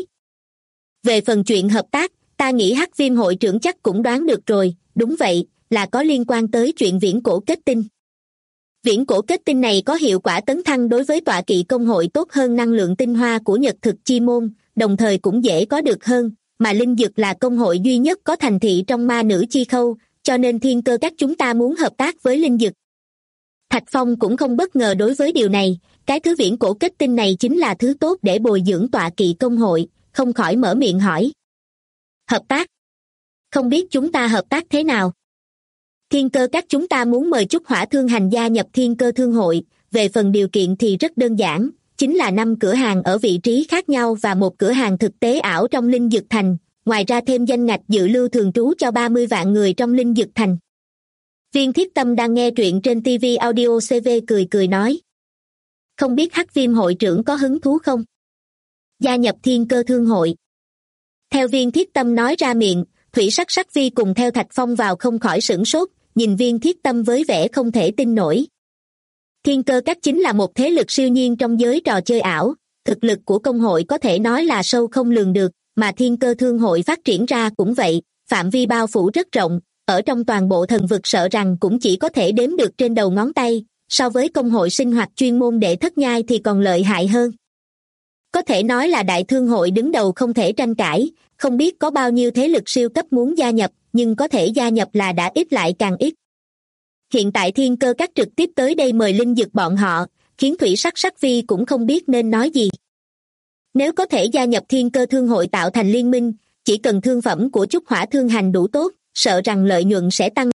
Speaker 2: Về phần chuyện hợp tác, ta nghĩ Hắc Viêm hội trưởng chắc cũng đoán được rồi, đúng vậy, là có liên quan tới chuyện viễn cổ kết tinh. Viễn cổ kết tinh này có hiệu quả tấn thăng đối với tọa kỵ công hội tốt hơn năng lượng tinh hoa của Nhật Thực Chi Môn, đồng thời cũng dễ có được hơn, mà Linh Dực là công hội duy nhất có thành thị trong ma nữ chi khâu, cho nên Thiên Cơ Các chúng ta muốn hợp tác với Linh Dực. Thạch Phong cũng không bất ngờ đối với điều này, cái thứ viễn cổ kết tinh này chính là thứ tốt để bồi dưỡng tọa kỵ công hội, không khỏi mở miệng hỏi. Hợp tác? Không biết chúng ta hợp tác thế nào? Thiên Cơ Các chúng ta muốn mời Trúc Hỏa Thương Hành gia nhập Thiên Cơ Thương hội, về phần điều kiện thì rất đơn giản, chính là 5 cửa hàng ở vị trí khác nhau và một cửa hàng thực tế ảo trong Linh Dực Thành, ngoài ra thêm danh ngạch dự lưu thường trú cho 30 vạn người trong Linh Dực Thành. Viên Thiết Tâm đang nghe truyện trên TV Audio CV cười cười nói. Không biết Hắc Viêm hội trưởng có hứng thú không? Gia nhập Thiên Cơ Thương hội. Theo Viên Thiết Tâm nói ra miệng, Thủy Sắc Sắc Vi cùng theo Thạch Phong vào không khỏi sửng sốt, nhìn Viên Thiết Tâm với vẻ không thể tin nổi. Thiên Cơ Các chính là một thế lực siêu nhiên trong giới trò chơi ảo, thực lực của công hội có thể nói là sâu không lường được, mà Thiên Cơ Thương hội phát triển ra cũng vậy, phạm vi bao phủ rất rộng, ở trong toàn bộ thần vực sợ rằng cũng chỉ có thể đếm được trên đầu ngón tay, so với công hội sinh hoạt chuyên môn đệ thất nhai thì còn lợi hại hơn. Có thể nói là đại thương hội đứng đầu không thể tranh cãi, không biết có bao nhiêu thế lực siêu cấp muốn gia nhập, nhưng có thể gia nhập là đã ít lại càng ít. Hiện tại Thiên Cơ Các trực tiếp tới đây mời Linh Dực bọn họ, khiến Thủy Sắc Sắc Vi cũng không biết nên nói gì. Nếu có thể gia nhập Thiên Cơ Thương hội tạo thành liên minh, chỉ cần thương phẩm của Trúc Hỏa Thương hành đủ tốt, sợ rằng lợi nhuận sẽ tăng.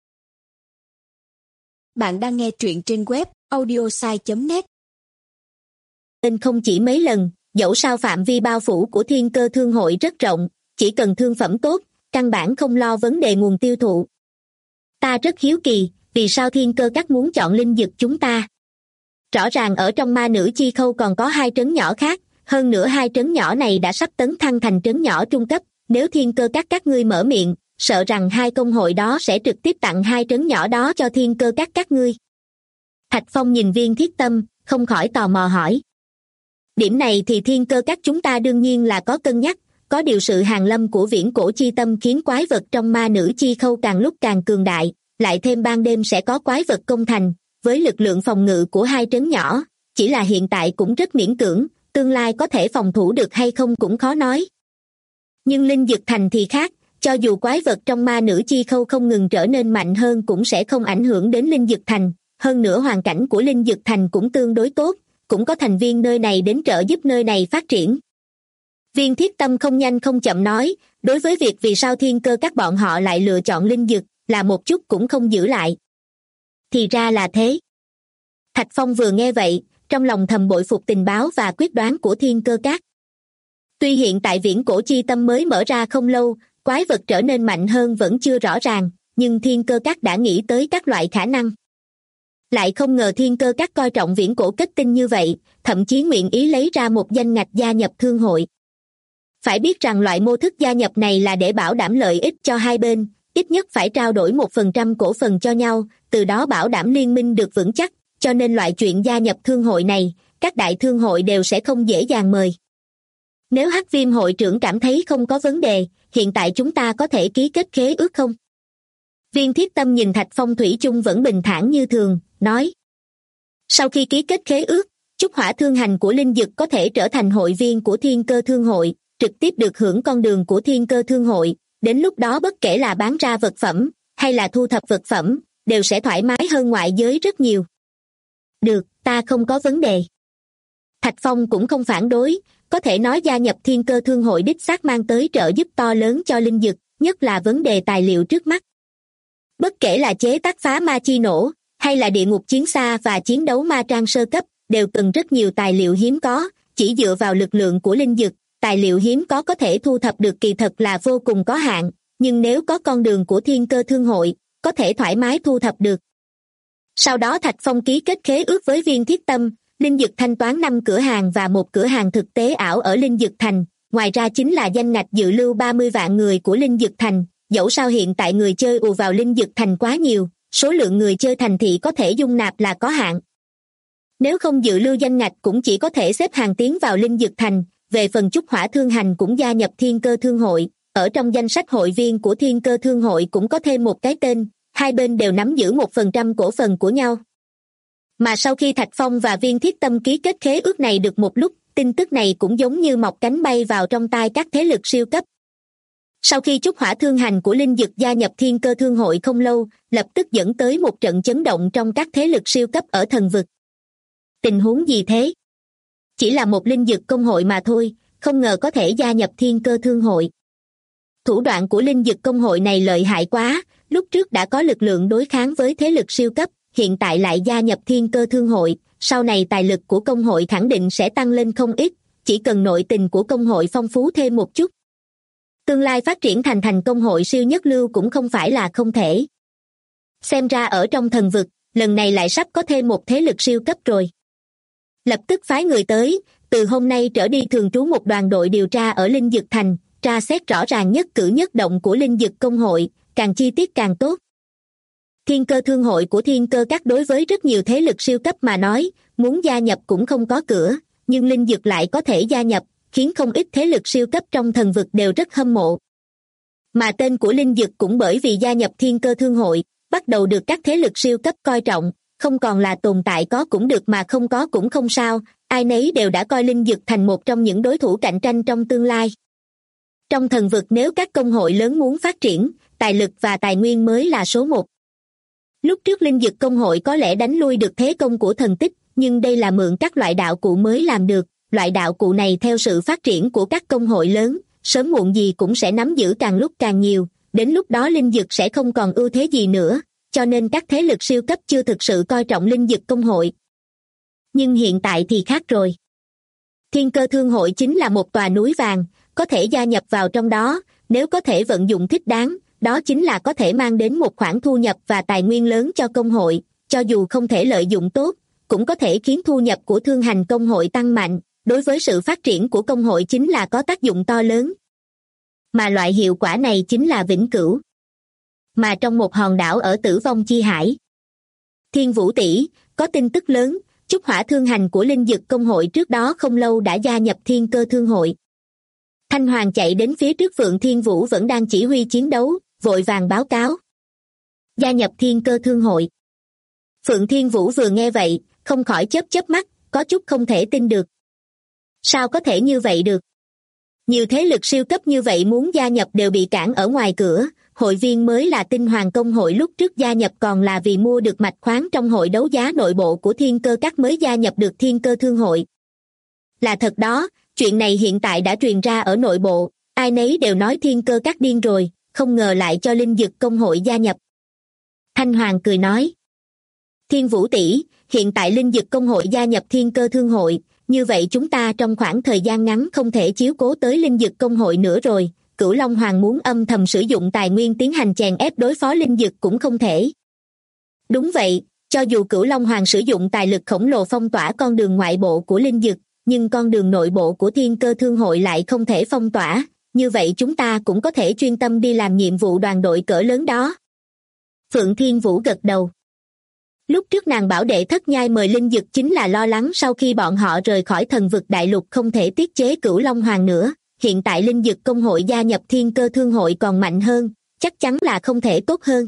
Speaker 3: Bạn đang nghe truyện trên web audiosai.net.
Speaker 2: Nên không chỉ mấy lần, dẫu sao phạm vi bao phủ của Thiên Cơ Thương hội rất rộng, chỉ cần thương phẩm tốt, căn bản không lo vấn đề nguồn tiêu thụ. Ta rất hiếu kỳ, vì sao Thiên Cơ Các muốn chọn Linh Dực chúng ta? Rõ ràng ở trong Ma Nữ Chi Khâu còn có 2 trấn nhỏ khác, hơn nữa 2 trấn nhỏ này đã sắp tấn thăng thành trấn nhỏ trung cấp, nếu Thiên Cơ các ngươi mở miệng, sợ rằng 2 công hội đó sẽ trực tiếp tặng 2 trấn nhỏ đó cho Thiên Cơ các ngươi. Thạch Phong nhìn Viên Thiết Tâm, không khỏi tò mò hỏi. Điểm này thì Thiên Cơ các chúng ta đương nhiên là có cân nhắc, có điều sự hàn lâm của viễn cổ chi tâm khiến quái vật trong Ma Nữ Chi Khâu càng lúc càng cường đại, lại thêm ban đêm sẽ có quái vật công thành, với lực lượng phòng ngự của 2 trấn nhỏ, chỉ là hiện tại cũng rất miễn cưỡng, tương lai có thể phòng thủ được hay không cũng khó nói. Nhưng Linh Dực Thành thì khác, cho dù quái vật trong Ma Nữ Chi Khâu không ngừng trở nên mạnh hơn cũng sẽ không ảnh hưởng đến Linh Dực Thành, hơn nữa hoàn cảnh của Linh Dực Thành cũng tương đối tốt, cũng có thành viên nơi này đến trợ giúp nơi này phát triển. Viên Thiết Tâm không nhanh không chậm nói, đối với việc vì sao Thiên Cơ các bọn họ lại lựa chọn Linh Dực, là một chút cũng không giữ lại. Thì ra là thế. Thạch Phong vừa nghe vậy, trong lòng thầm bội phục tình báo và quyết đoán của Thiên Cơ các. Tuy hiện tại viễn cổ chi tâm mới mở ra không lâu, quái vật trở nên mạnh hơn vẫn chưa rõ ràng, nhưng Thiên Cơ các đã nghĩ tới các loại khả năng. Lại không ngờ Thiên Cơ các coi trọng viễn cổ kết tinh như vậy, thậm chí nguyện ý lấy ra một danh ngạch gia nhập thương hội. Phải biết rằng loại mô thức gia nhập này là để bảo đảm lợi ích cho hai bên, ít nhất phải trao đổi 1% cổ phần cho nhau, từ đó bảo đảm liên minh được vững chắc, cho nên loại chuyện gia nhập thương hội này, các đại thương hội đều sẽ không dễ dàng mời. Nếu Hắc Viêm hội trưởng cảm thấy không có vấn đề, hiện tại chúng ta có thể ký kết khế ước không? Viên Thiết Tâm nhìn Thạch Phong thủy chung vẫn bình thản như thường, nói. Sau khi ký kết khế ước, Trúc Hỏa Thương hành của Linh Dực có thể trở thành hội viên của Thiên Cơ Thương hội, trực tiếp được hưởng con đường của Thiên Cơ Thương hội, đến lúc đó bất kể là bán ra vật phẩm, hay là thu thập vật phẩm, đều sẽ thoải mái hơn ngoại giới rất nhiều. Được, ta không có vấn đề. Thạch Phong cũng không phản đối, có thể nói gia nhập Thiên Cơ Thương hội đích xác mang tới trợ giúp to lớn cho Linh Dực, nhất là vấn đề tài liệu trước mắt. Bất kể là chế tác phá ma chi nổ, hay là địa ngục chiến xa và chiến đấu ma trang sơ cấp, đều cần rất nhiều tài liệu hiếm có, chỉ dựa vào lực lượng của Linh Dực, tài liệu hiếm có thể thu thập được kỳ thật là vô cùng có hạn, nhưng nếu có con đường của Thiên Cơ Thương hội, có thể thoải mái thu thập được. Sau đó Thạch Phong ký kết khế ước với Viên Thiết Tâm, Linh Dực thanh toán 5 cửa hàng và một cửa hàng thực tế ảo ở Linh Dực Thành, ngoài ra chính là danh ngạch dự lưu 30 vạn người của Linh Dực Thành, dẫu sao hiện tại người chơi ùa vào Linh Dực Thành quá nhiều, số lượng người chơi thành thị có thể dung nạp là có hạn. Nếu không dự lưu danh ngạch cũng chỉ có thể xếp hàng tiến vào Linh Dực Thành, về phần Trúc Hỏa Thương hành cũng gia nhập Thiên Cơ Thương hội, ở trong danh sách hội viên của Thiên Cơ Thương hội cũng có thêm một cái tên, hai bên đều nắm giữ 1% cổ phần của nhau. Mà sau khi Thạch Phong và Viên Thiết Tâm ký kết khế ước này được một lúc, tin tức này cũng giống như mọc cánh bay vào trong tai các thế lực siêu cấp. Sau khi Trúc Hỏa Thương hành của Linh Dực gia nhập Thiên Cơ Thương hội không lâu, lập tức dẫn tới một trận chấn động trong các thế lực siêu cấp ở thần vực. Tình huống gì thế? Chỉ là một Linh Dực công hội mà thôi, không ngờ có thể gia nhập Thiên Cơ Thương hội. Thủ đoạn của Linh Dực công hội này lợi hại quá, lúc trước đã có lực lượng đối kháng với thế lực siêu cấp, hiện tại lại gia nhập Thiên Cơ Thương hội, sau này tài lực của công hội khẳng định sẽ tăng lên không ít, chỉ cần nội tình của công hội phong phú thêm một chút. Tương lai phát triển thành công hội siêu nhất lưu cũng không phải là không thể. Xem ra ở trong thần vực, lần này lại sắp có thêm một thế lực siêu cấp rồi. Lập tức phái người tới, từ hôm nay trở đi thường trú một đoàn đội điều tra ở Linh Dực Thành, tra xét rõ ràng nhất cử nhất động của Linh Dực công hội, càng chi tiết càng tốt. Thiên Cơ Thương hội của Thiên Cơ Các đối với rất nhiều thế lực siêu cấp mà nói, muốn gia nhập cũng không có cửa, nhưng Linh Dực lại có thể gia nhập, khiến không ít thế lực siêu cấp trong thần vực đều rất hâm mộ. Mà tên của Linh Dực cũng bởi vì gia nhập Thiên Cơ Thương hội, bắt đầu được các thế lực siêu cấp coi trọng, không còn là tồn tại có cũng được mà không có cũng không sao, ai nấy đều đã coi Linh Dực thành một trong những đối thủ cạnh tranh trong tương lai. Trong thần vực nếu các công hội lớn muốn phát triển, tài lực và tài nguyên mới là số một. Lúc trước Linh Dực công hội có lẽ đánh lui được thế công của thần tích, nhưng đây là mượn các loại đạo cụ mới làm được, loại đạo cụ này theo sự phát triển của các công hội lớn, sớm muộn gì cũng sẽ nắm giữ càng lúc càng nhiều, đến lúc đó Linh Dực sẽ không còn ưu thế gì nữa, cho nên các thế lực siêu cấp chưa thực sự coi trọng Linh Dực công hội. Nhưng hiện tại thì khác rồi. Thiên Cơ Thương hội chính là một tòa núi vàng, có thể gia nhập vào trong đó, nếu có thể vận dụng thích đáng, đó chính là có thể mang đến một khoản thu nhập và tài nguyên lớn cho công hội, cho dù không thể lợi dụng tốt, cũng có thể khiến thu nhập của thương hành công hội tăng mạnh, đối với sự phát triển của công hội chính là có tác dụng to lớn. Mà loại hiệu quả này chính là vĩnh cửu. Mà trong một hòn đảo ở Tử Vong Chi Hải, Thiên Vũ tỷ, có tin tức lớn, Trúc Hỏa thương hành của Linh Dực công hội trước đó không lâu đã gia nhập Thiên Cơ Thương hội. Thanh Hoàng chạy đến phía trước Phượng Thiên Vũ vẫn đang chỉ huy chiến đấu, vội vàng báo cáo. Gia nhập Thiên Cơ Thương hội. Phượng Thiên Vũ vừa nghe vậy, không khỏi chớp mắt, có chút không thể tin được. Sao có thể như vậy được? Nhiều thế lực siêu cấp như vậy muốn gia nhập đều bị cản ở ngoài cửa, hội viên mới là Tinh Hoàng công hội lúc trước gia nhập còn là vì mua được mạch khoáng trong hội đấu giá nội bộ của Thiên Cơ Các mới gia nhập được Thiên Cơ Thương hội. Là thật đó, chuyện này hiện tại đã truyền ra ở nội bộ, ai nấy đều nói Thiên Cơ Các điên rồi, không ngờ lại cho Linh Dực công hội gia nhập. Thanh Hoàng cười nói. Thiên Vũ tỷ, hiện tại Linh Dực công hội gia nhập Thiên Cơ Thương hội, như vậy chúng ta trong khoảng thời gian ngắn không thể chiếu cố tới Linh Dực công hội nữa rồi, Cửu Long Hoàng muốn âm thầm sử dụng tài nguyên tiến hành chèn ép đối phó Linh Dực cũng không thể. Đúng vậy, cho dù Cửu Long Hoàng sử dụng tài lực khổng lồ phong tỏa con đường ngoại bộ của Linh Dực, nhưng con đường nội bộ của Thiên Cơ Thương hội lại không thể phong tỏa, như vậy chúng ta cũng có thể chuyên tâm đi làm nhiệm vụ đoàn đội cỡ lớn đó. Phượng Thiên Vũ gật đầu. Lúc trước nàng bảo Đệ Thất Nhai mời Linh Dực chính là lo lắng sau khi bọn họ rời khỏi thần vực đại lục không thể tiết chế Cửu Long Hoàng nữa, hiện tại Linh Dực công hội gia nhập Thiên Cơ Thương hội còn mạnh hơn, chắc chắn là không thể tốt hơn.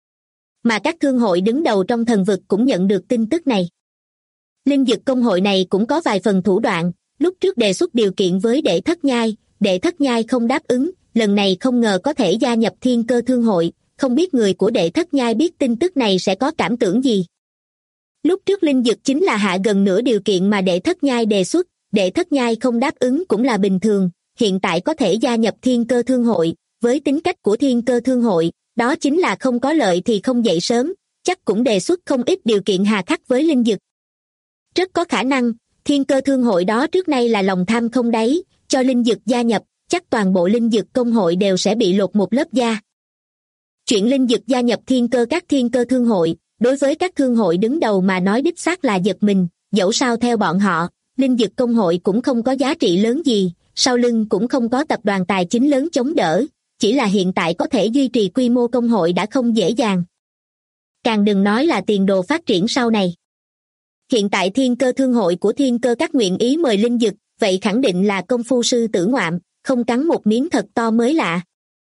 Speaker 2: Mà các thương hội đứng đầu trong thần vực cũng nhận được tin tức này. Linh Dực công hội này cũng có vài phần thủ đoạn, lúc trước đề xuất điều kiện với Đệ Thất Nhai, Đệ Thất Nhai không đáp ứng, lần này không ngờ có thể gia nhập Thiên Cơ Thương hội, không biết người của Đệ Thất Nhai biết tin tức này sẽ có cảm tưởng gì. Lúc trước Linh Dực chính là hạ gần nửa điều kiện mà Đệ Thất Nhai đề xuất, Đệ Thất Nhai không đáp ứng cũng là bình thường, hiện tại có thể gia nhập Thiên Cơ Thương hội, với tính cách của Thiên Cơ Thương hội, đó chính là không có lợi thì không dậy sớm, chắc cũng đề xuất không ít điều kiện hà khắc với Linh Dực. Rất có khả năng, Thiên Cơ Thương hội đó trước nay là lòng tham không đáy, cho Linh Dực gia nhập, chắc toàn bộ Linh Dực công hội đều sẽ bị lột một lớp da. Chuyện Linh Dực gia nhập Thiên Cơ Thương hội, đối với các thương hội đứng đầu mà nói đích xác là giật mình, dẫu sao theo bọn họ, Linh Dực công hội cũng không có giá trị lớn gì, sau lưng cũng không có tập đoàn tài chính lớn chống đỡ, chỉ là hiện tại có thể duy trì quy mô công hội đã không dễ dàng. Càng đừng nói là tiền đồ phát triển sau này. Hiện tại Thiên Cơ Thương hội của Thiên Cơ Các nguyện ý mời Linh Dực, vậy khẳng định là công phu sư tử ngoạm, không cắn một miếng thật to mới lạ.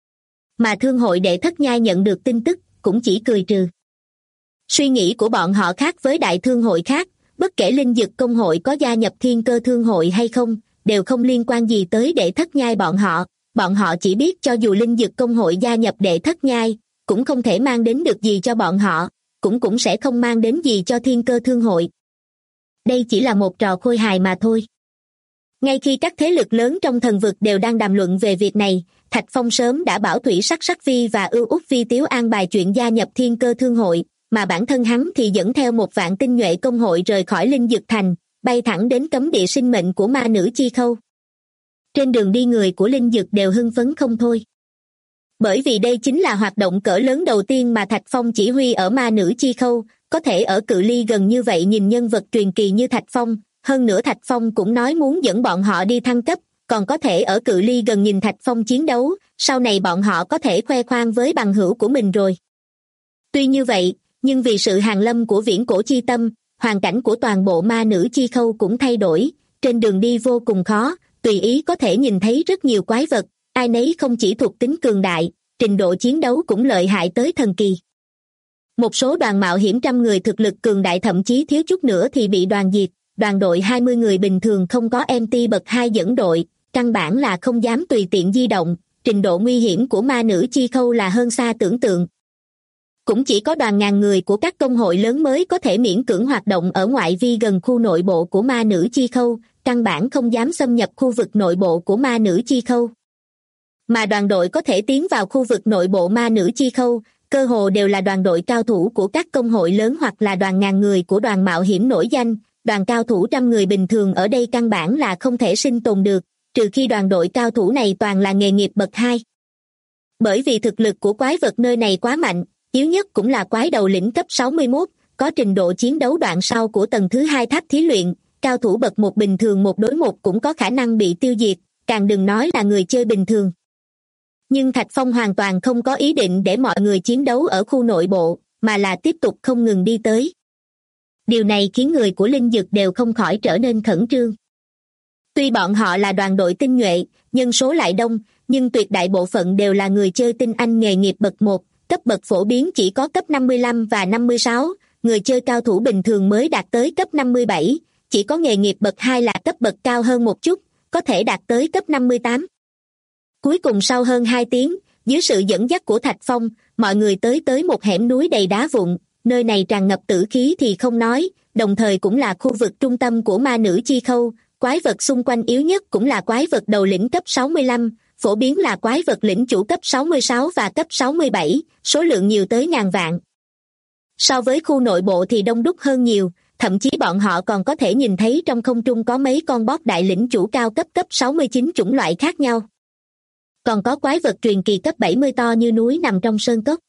Speaker 2: Mà thương hội Đệ Thất Nhai nhận được tin tức, cũng chỉ cười trừ. Suy nghĩ của bọn họ khác với đại thương hội khác, bất kể Linh Dực công hội có gia nhập Thiên Cơ Thương hội hay không, đều không liên quan gì tới Đệ Thất Nhai bọn họ chỉ biết cho dù Linh Dực công hội gia nhập Đệ Thất Nhai, cũng không thể mang đến được gì cho bọn họ, cũng sẽ không mang đến gì cho Thiên Cơ Thương hội. Đây chỉ là một trò khôi hài mà thôi. Ngay khi các thế lực lớn trong thần vực đều đang đàm luận về việc này, Thạch Phong sớm đã bảo Thủy Sắc Sắc Vi và Ưu Úc Vi Tiếu an bài chuyện gia nhập Thiên Cơ Thương hội, mà bản thân hắn thì dẫn theo 1 vạn tinh nhuệ công hội rời khỏi Linh Dực Thành, bay thẳng đến cấm địa sinh mệnh của ma nữ Chi Khâu. Trên đường đi người của Linh Dực đều hưng phấn không thôi. Bởi vì đây chính là hoạt động cỡ lớn đầu tiên mà Thạch Phong chỉ huy ở ma nữ Chi Khâu, có thể ở cự ly gần như vậy nhìn nhân vật truyền kỳ như Thạch Phong, hơn nữa Thạch Phong cũng nói muốn dẫn bọn họ đi thăng cấp, còn có thể ở cự ly gần nhìn Thạch Phong chiến đấu, sau này bọn họ có thể khoe khoang với bằng hữu của mình rồi. Tuy như vậy, nhưng vì sự hàn lâm của viễn cổ chi tâm, hoàn cảnh của toàn bộ ma nữ Chi Khâu cũng thay đổi, trên đường đi vô cùng khó, tùy ý có thể nhìn thấy rất nhiều quái vật, ai nấy không chỉ thuộc tính cường đại, trình độ chiến đấu cũng lợi hại tới thần kỳ. Một số đoàn mạo hiểm 100 người thực lực cường đại thậm chí thiếu chút nữa thì bị đoàn diệt, đoàn đội 20 người bình thường không có MT bậc 2 dẫn đội, căn bản là không dám tùy tiện di động, trình độ nguy hiểm của ma nữ Chi Khâu là hơn xa tưởng tượng. Cũng chỉ có đoàn ngàn người của các công hội lớn mới có thể miễn cưỡng hoạt động ở ngoại vi gần khu nội bộ của ma nữ Chi Khâu, căn bản không dám xâm nhập khu vực nội bộ của ma nữ Chi Khâu. Mà đoàn đội có thể tiến vào khu vực nội bộ ma nữ Chi Khâu, cơ hồ đều là đoàn đội cao thủ của các công hội lớn hoặc là đoàn ngàn người của đoàn mạo hiểm nổi danh, đoàn cao thủ 100 người bình thường ở đây căn bản là không thể sinh tồn được, trừ khi đoàn đội cao thủ này toàn là nghề nghiệp bậc 2. Bởi vì thực lực của quái vật nơi này quá mạnh, yếu nhất cũng là quái đầu lĩnh cấp 61, có trình độ chiến đấu đoạn sau của tầng thứ 2 tháp thí luyện, cao thủ bậc 1 bình thường 1 đối 1 cũng có khả năng bị tiêu diệt, càng đừng nói là người chơi bình thường. Nhưng Thạch Phong hoàn toàn không có ý định để mọi người chiến đấu ở khu nội bộ, mà là tiếp tục không ngừng đi tới. Điều này khiến người của Linh Dực đều không khỏi trở nên khẩn trương. Tuy bọn họ là đoàn đội tinh nhuệ, nhân số lại đông, nhưng tuyệt đại bộ phận đều là người chơi tinh anh nghề nghiệp bậc 1, cấp bậc phổ biến chỉ có cấp 55 và 56, người chơi cao thủ bình thường mới đạt tới cấp 57, chỉ có nghề nghiệp bậc 2 là cấp bậc cao hơn một chút, có thể đạt tới cấp 58. Cuối cùng sau hơn 2 tiếng, dưới sự dẫn dắt của Thạch Phong, mọi người tới một hẻm núi đầy đá vụn, nơi này tràn ngập tử khí thì không nói, đồng thời cũng là khu vực trung tâm của ma nữ Chi Khâu, quái vật xung quanh yếu nhất cũng là quái vật đầu lĩnh cấp 65, phổ biến là quái vật lĩnh chủ cấp 66 và cấp 67, số lượng nhiều tới ngàn vạn. So với khu nội bộ thì đông đúc hơn nhiều, thậm chí bọn họ còn có thể nhìn thấy trong không trung có mấy con boss đại lĩnh chủ cao cấp 69 chủng loại khác nhau. Còn có quái vật truyền kỳ cấp 70 to như núi nằm trong sơn cốc.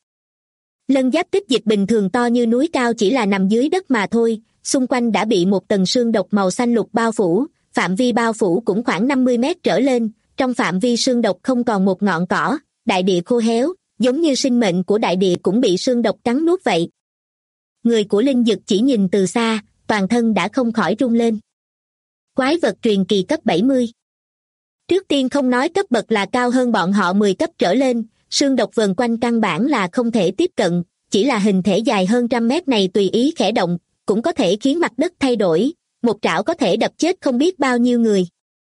Speaker 2: Lân giáp tích dịch bình thường to như núi cao chỉ là nằm dưới đất mà thôi, xung quanh đã bị một tầng sương độc màu xanh lục bao phủ, phạm vi bao phủ cũng khoảng 50 mét trở lên, trong phạm vi sương độc không còn một ngọn cỏ, đại địa khô héo, giống như sinh mệnh của đại địa cũng bị sương độc cắn nuốt vậy. Người của Linh Dực chỉ nhìn từ xa, toàn thân đã không khỏi run lên. Quái vật truyền kỳ cấp 70. Trước tiên không nói cấp bậc là cao hơn bọn họ 10 cấp trở lên, sương độc vờn quanh căn bản là không thể tiếp cận, chỉ là hình thể dài hơn 100 mét này tùy ý khẽ động, cũng có thể khiến mặt đất thay đổi, một trảo có thể đập chết không biết bao nhiêu người.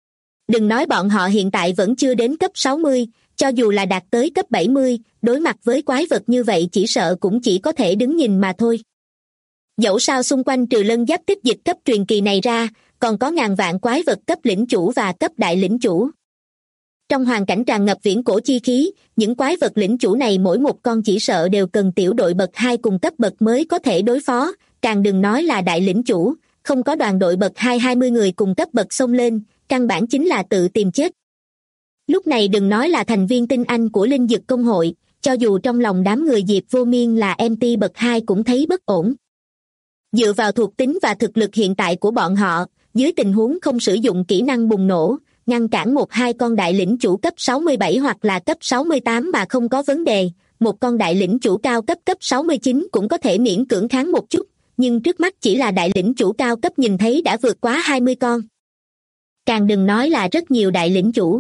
Speaker 2: Đừng nói bọn họ hiện tại vẫn chưa đến cấp 60, cho dù là đạt tới cấp 70, đối mặt với quái vật như vậy chỉ sợ cũng chỉ có thể đứng nhìn mà thôi. Dẫu sao xung quanh trừ lân giáp tích dịch cấp truyền kỳ này ra, còn có ngàn vạn quái vật cấp lĩnh chủ và cấp đại lĩnh chủ. Trong hoàn cảnh tràn ngập viễn cổ chi khí, những quái vật lĩnh chủ này mỗi một con chỉ sợ đều cần tiểu đội bậc 2 cùng cấp bậc mới có thể đối phó, càng đừng nói là đại lĩnh chủ, không có đoàn đội bậc 2 20 người cùng cấp bậc xông lên, căn bản chính là tự tìm chết. Lúc này đừng nói là thành viên tinh anh của Linh Dực công hội, cho dù trong lòng đám người Diệp Vô Miên là MT bậc 2 cũng thấy bất ổn. Dựa vào thuộc tính và thực lực hiện tại của bọn họ, dưới tình huống không sử dụng kỹ năng bùng nổ, ngăn cản 1-2 con đại lĩnh chủ cấp 67 hoặc là cấp 68 mà không có vấn đề, một con đại lĩnh chủ cao cấp 69 cũng có thể miễn cưỡng kháng một chút, nhưng trước mắt chỉ là đại lĩnh chủ cao cấp nhìn thấy đã vượt quá 20 con. Càng đừng nói là rất nhiều đại lĩnh chủ.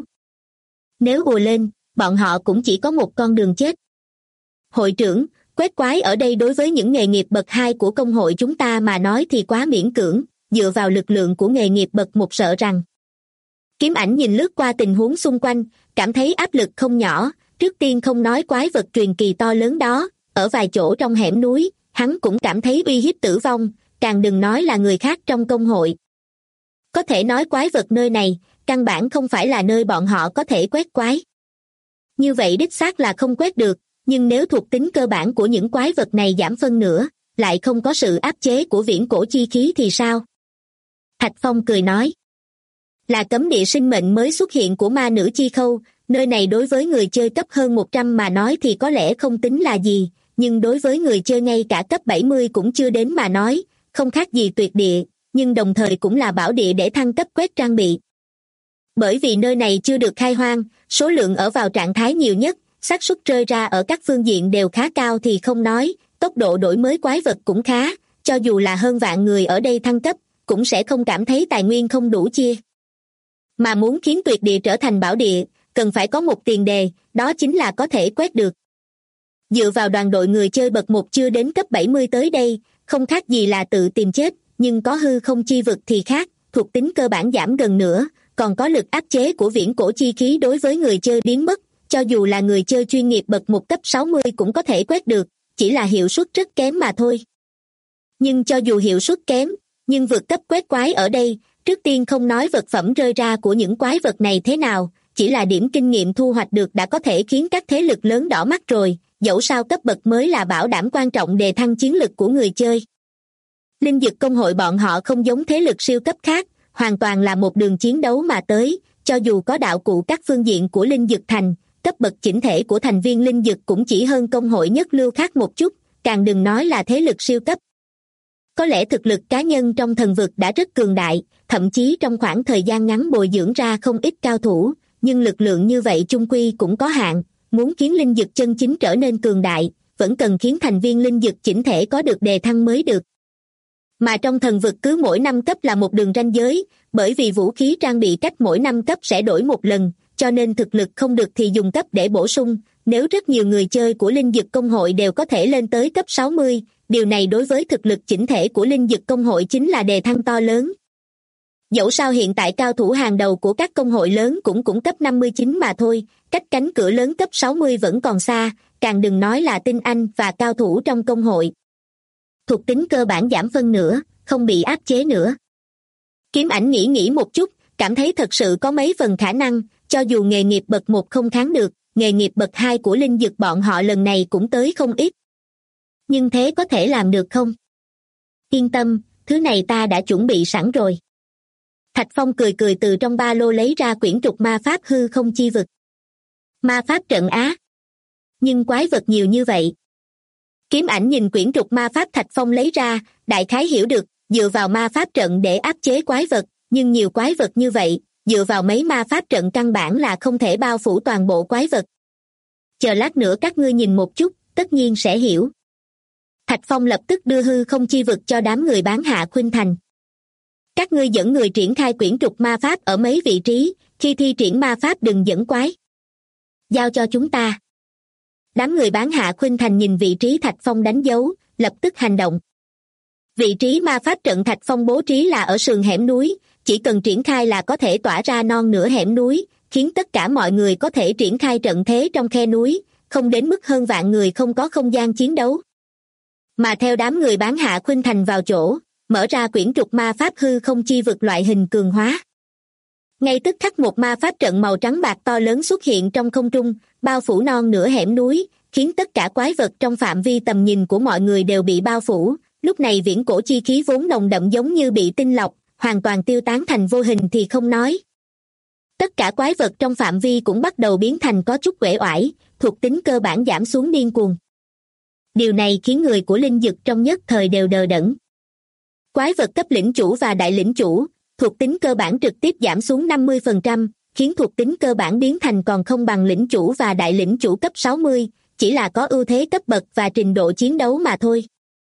Speaker 2: Nếu ùa lên, bọn họ cũng chỉ có một con đường chết. Hội trưởng, quét quái ở đây đối với những nghề nghiệp bậc 2 của công hội chúng ta mà nói thì quá miễn cưỡng, dựa vào lực lượng của nghề nghiệp bậc 1 sợ rằng. Kiếm Ảnh nhìn lướt qua tình huống xung quanh, cảm thấy áp lực không nhỏ, trước tiên không nói quái vật truyền kỳ to lớn đó, ở vài chỗ trong hẻm núi, hắn cũng cảm thấy uy hiếp tử vong, càng đừng nói là người khác trong công hội. Có thể nói quái vật nơi này, căn bản không phải là nơi bọn họ có thể quét quái. Như vậy đích xác là không quét được, nhưng nếu thuộc tính cơ bản của những quái vật này giảm phân nửa, lại không có sự áp chế của viễn cổ chi khí thì sao? Thạch Phong cười nói. Là cấm địa sinh mệnh mới xuất hiện của ma nữ chi khâu, nơi này đối với người chơi cấp hơn 100 mà nói thì có lẽ không tính là gì, nhưng đối với người chơi ngay cả cấp 70 cũng chưa đến mà nói, không khác gì tuyệt địa, nhưng đồng thời cũng là bảo địa để thăng cấp quét trang bị. Bởi vì nơi này chưa được khai hoang, số lượng ở vào trạng thái nhiều nhất, xác suất rơi ra ở các phương diện đều khá cao thì không nói, tốc độ đổi mới quái vật cũng khá, cho dù là hơn vạn người ở đây thăng cấp, cũng sẽ không cảm thấy tài nguyên không đủ chia. Mà muốn khiến tuyệt địa trở thành bảo địa, cần phải có một tiền đề, đó chính là có thể quét được. Dựa vào đoàn đội người chơi bậc 1 chưa đến cấp 70 tới đây, không khác gì là tự tìm chết, nhưng có hư không chi vực thì khác, thuộc tính cơ bản giảm gần nữa, còn có lực áp chế của viễn cổ chi khí đối với người chơi biến mất, cho dù là người chơi chuyên nghiệp bậc 1 cấp 60 cũng có thể quét được, chỉ là hiệu suất rất kém mà thôi. Nhưng cho dù hiệu suất kém, nhưng vượt cấp quét quái ở đây, trước tiên không nói vật phẩm rơi ra của những quái vật này thế nào, chỉ là điểm kinh nghiệm thu hoạch được đã có thể khiến các thế lực lớn đỏ mắt rồi, dẫu sao cấp bậc mới là bảo đảm quan trọng đề thăng chiến lực của người chơi. Linh Dực công hội bọn họ không giống thế lực siêu cấp khác, hoàn toàn là một đường chiến đấu mà tới, cho dù có đạo cụ các phương diện của Linh Dực thành, cấp bậc chỉnh thể của thành viên Linh Dực cũng chỉ hơn công hội nhất lưu khác một chút, càng đừng nói là thế lực siêu cấp. Có lẽ thực lực cá nhân trong thần vực đã rất cường đại, thậm chí trong khoảng thời gian ngắn bồi dưỡng ra không ít cao thủ, nhưng lực lượng như vậy chung quy cũng có hạn, muốn khiến Linh Dực chân chính trở nên cường đại, vẫn cần khiến thành viên Linh Dực chỉnh thể có được đề thăng mới được. Mà trong thần vực cứ mỗi 5 cấp là một đường ranh giới, bởi vì vũ khí trang bị cách mỗi 5 cấp sẽ đổi một lần, cho nên thực lực không được thì dùng cấp để bổ sung, nếu rất nhiều người chơi của Linh Dực công hội đều có thể lên tới cấp 60, điều này đối với thực lực chỉnh thể của Linh Dực công hội chính là đề thăng to lớn. Dẫu sao hiện tại cao thủ hàng đầu của các công hội lớn cũng cấp 59 mà thôi, cách cánh cửa lớn cấp 60 vẫn còn xa, càng đừng nói là tinh anh và cao thủ trong công hội. Thuộc tính cơ bản giảm phân nửa, không bị áp chế nữa. Kiếm Ảnh nghĩ một chút, cảm thấy thật sự có mấy phần khả năng, cho dù nghề nghiệp bậc 1 không kháng được, nghề nghiệp bậc 2 của Linh Dực bọn họ lần này cũng tới không ít. Nhưng thế có thể làm được không? Yên tâm, thứ này ta đã chuẩn bị sẵn rồi. Thạch Phong cười từ trong ba lô lấy ra quyển trục ma pháp hư không chi vực. Ma pháp trận á? Nhưng quái vật nhiều như vậy. Kiếm Ảnh nhìn quyển trục ma pháp Thạch Phong lấy ra, đại khái hiểu được, dựa vào ma pháp trận để áp chế quái vật, nhưng nhiều quái vật như vậy, dựa vào mấy ma pháp trận căn bản là không thể bao phủ toàn bộ quái vật. Chờ lát nữa các ngươi nhìn một chút, tất nhiên sẽ hiểu. Thạch Phong lập tức đưa hư không chi vực cho đám người bán Hạ Khuynh Thành. Các ngươi dẫn người triển khai quyển trục ma pháp ở mấy vị trí, khi thi triển ma pháp đừng dẫn quái. Giao cho chúng ta. Đám người bán Hạ Khuynh Thành nhìn vị trí Thạch Phong đánh dấu, lập tức hành động. Vị trí ma pháp trận Thạch Phong bố trí là ở sườn hẻm núi, chỉ cần triển khai là có thể tỏa ra non nửa hẻm núi, khiến tất cả mọi người có thể triển khai trận thế trong khe núi, không đến mức hơn vạn người không có không gian chiến đấu. Mà theo đám người bán Hạ Khuynh Thành vào chỗ, mở ra quyển trục ma pháp hư không chi vực loại hình cường hóa. Ngay tức khắc một ma pháp trận màu trắng bạc to lớn xuất hiện trong không trung, bao phủ non nửa hẻm núi, khiến tất cả quái vật trong phạm vi tầm nhìn của mọi người đều bị bao phủ. Lúc này viễn cổ chi khí vốn nồng đậm giống như bị tinh lọc, hoàn toàn tiêu tán thành vô hình thì không nói. Tất cả quái vật trong phạm vi cũng bắt đầu biến thành có chút uể oải, thuộc tính cơ bản giảm xuống điên cuồng. Điều này khiến người của Linh Dực trong nhất thời đều đờ đẫn. Quái vật cấp lĩnh chủ và đại lĩnh chủ, thuộc tính cơ bản trực tiếp giảm xuống 50%, khiến thuộc tính cơ bản biến thành còn không bằng lĩnh chủ và đại lĩnh chủ cấp 60, chỉ là có ưu thế cấp bậc và trình độ chiến đấu mà thôi.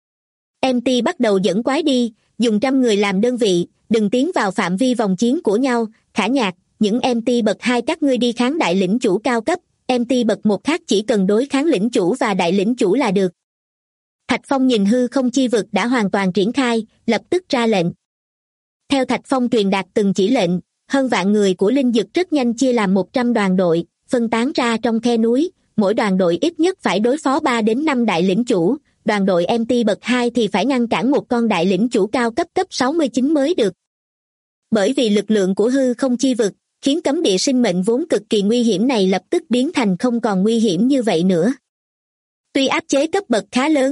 Speaker 2: MT bắt đầu dẫn quái đi, dùng 100 người làm đơn vị, đừng tiến vào phạm vi vòng chiến của nhau. Khả Nhạc, những MT bậc 2 các ngươi đi kháng đại lĩnh chủ cao cấp, MT bậc 1 khác chỉ cần đối kháng lĩnh chủ và đại lĩnh chủ là được. Thạch Phong nhìn hư không chi vực đã hoàn toàn triển khai, lập tức ra lệnh. Theo Thạch Phong truyền đạt từng chỉ lệnh, hơn vạn người của Linh Dực rất nhanh chia làm 100 đoàn đội, phân tán ra trong khe núi, mỗi đoàn đội ít nhất phải đối phó 3 đến 5 đại lĩnh chủ, đoàn đội MT bậc 2 thì phải ngăn cản một con đại lĩnh chủ cao cấp 69 mới được. Bởi vì lực lượng của hư không chi vực, khiến cấm địa sinh mệnh vốn cực kỳ nguy hiểm này lập tức biến thành không còn nguy hiểm như vậy nữa. Tuy áp chế cấp bậc khá lớn,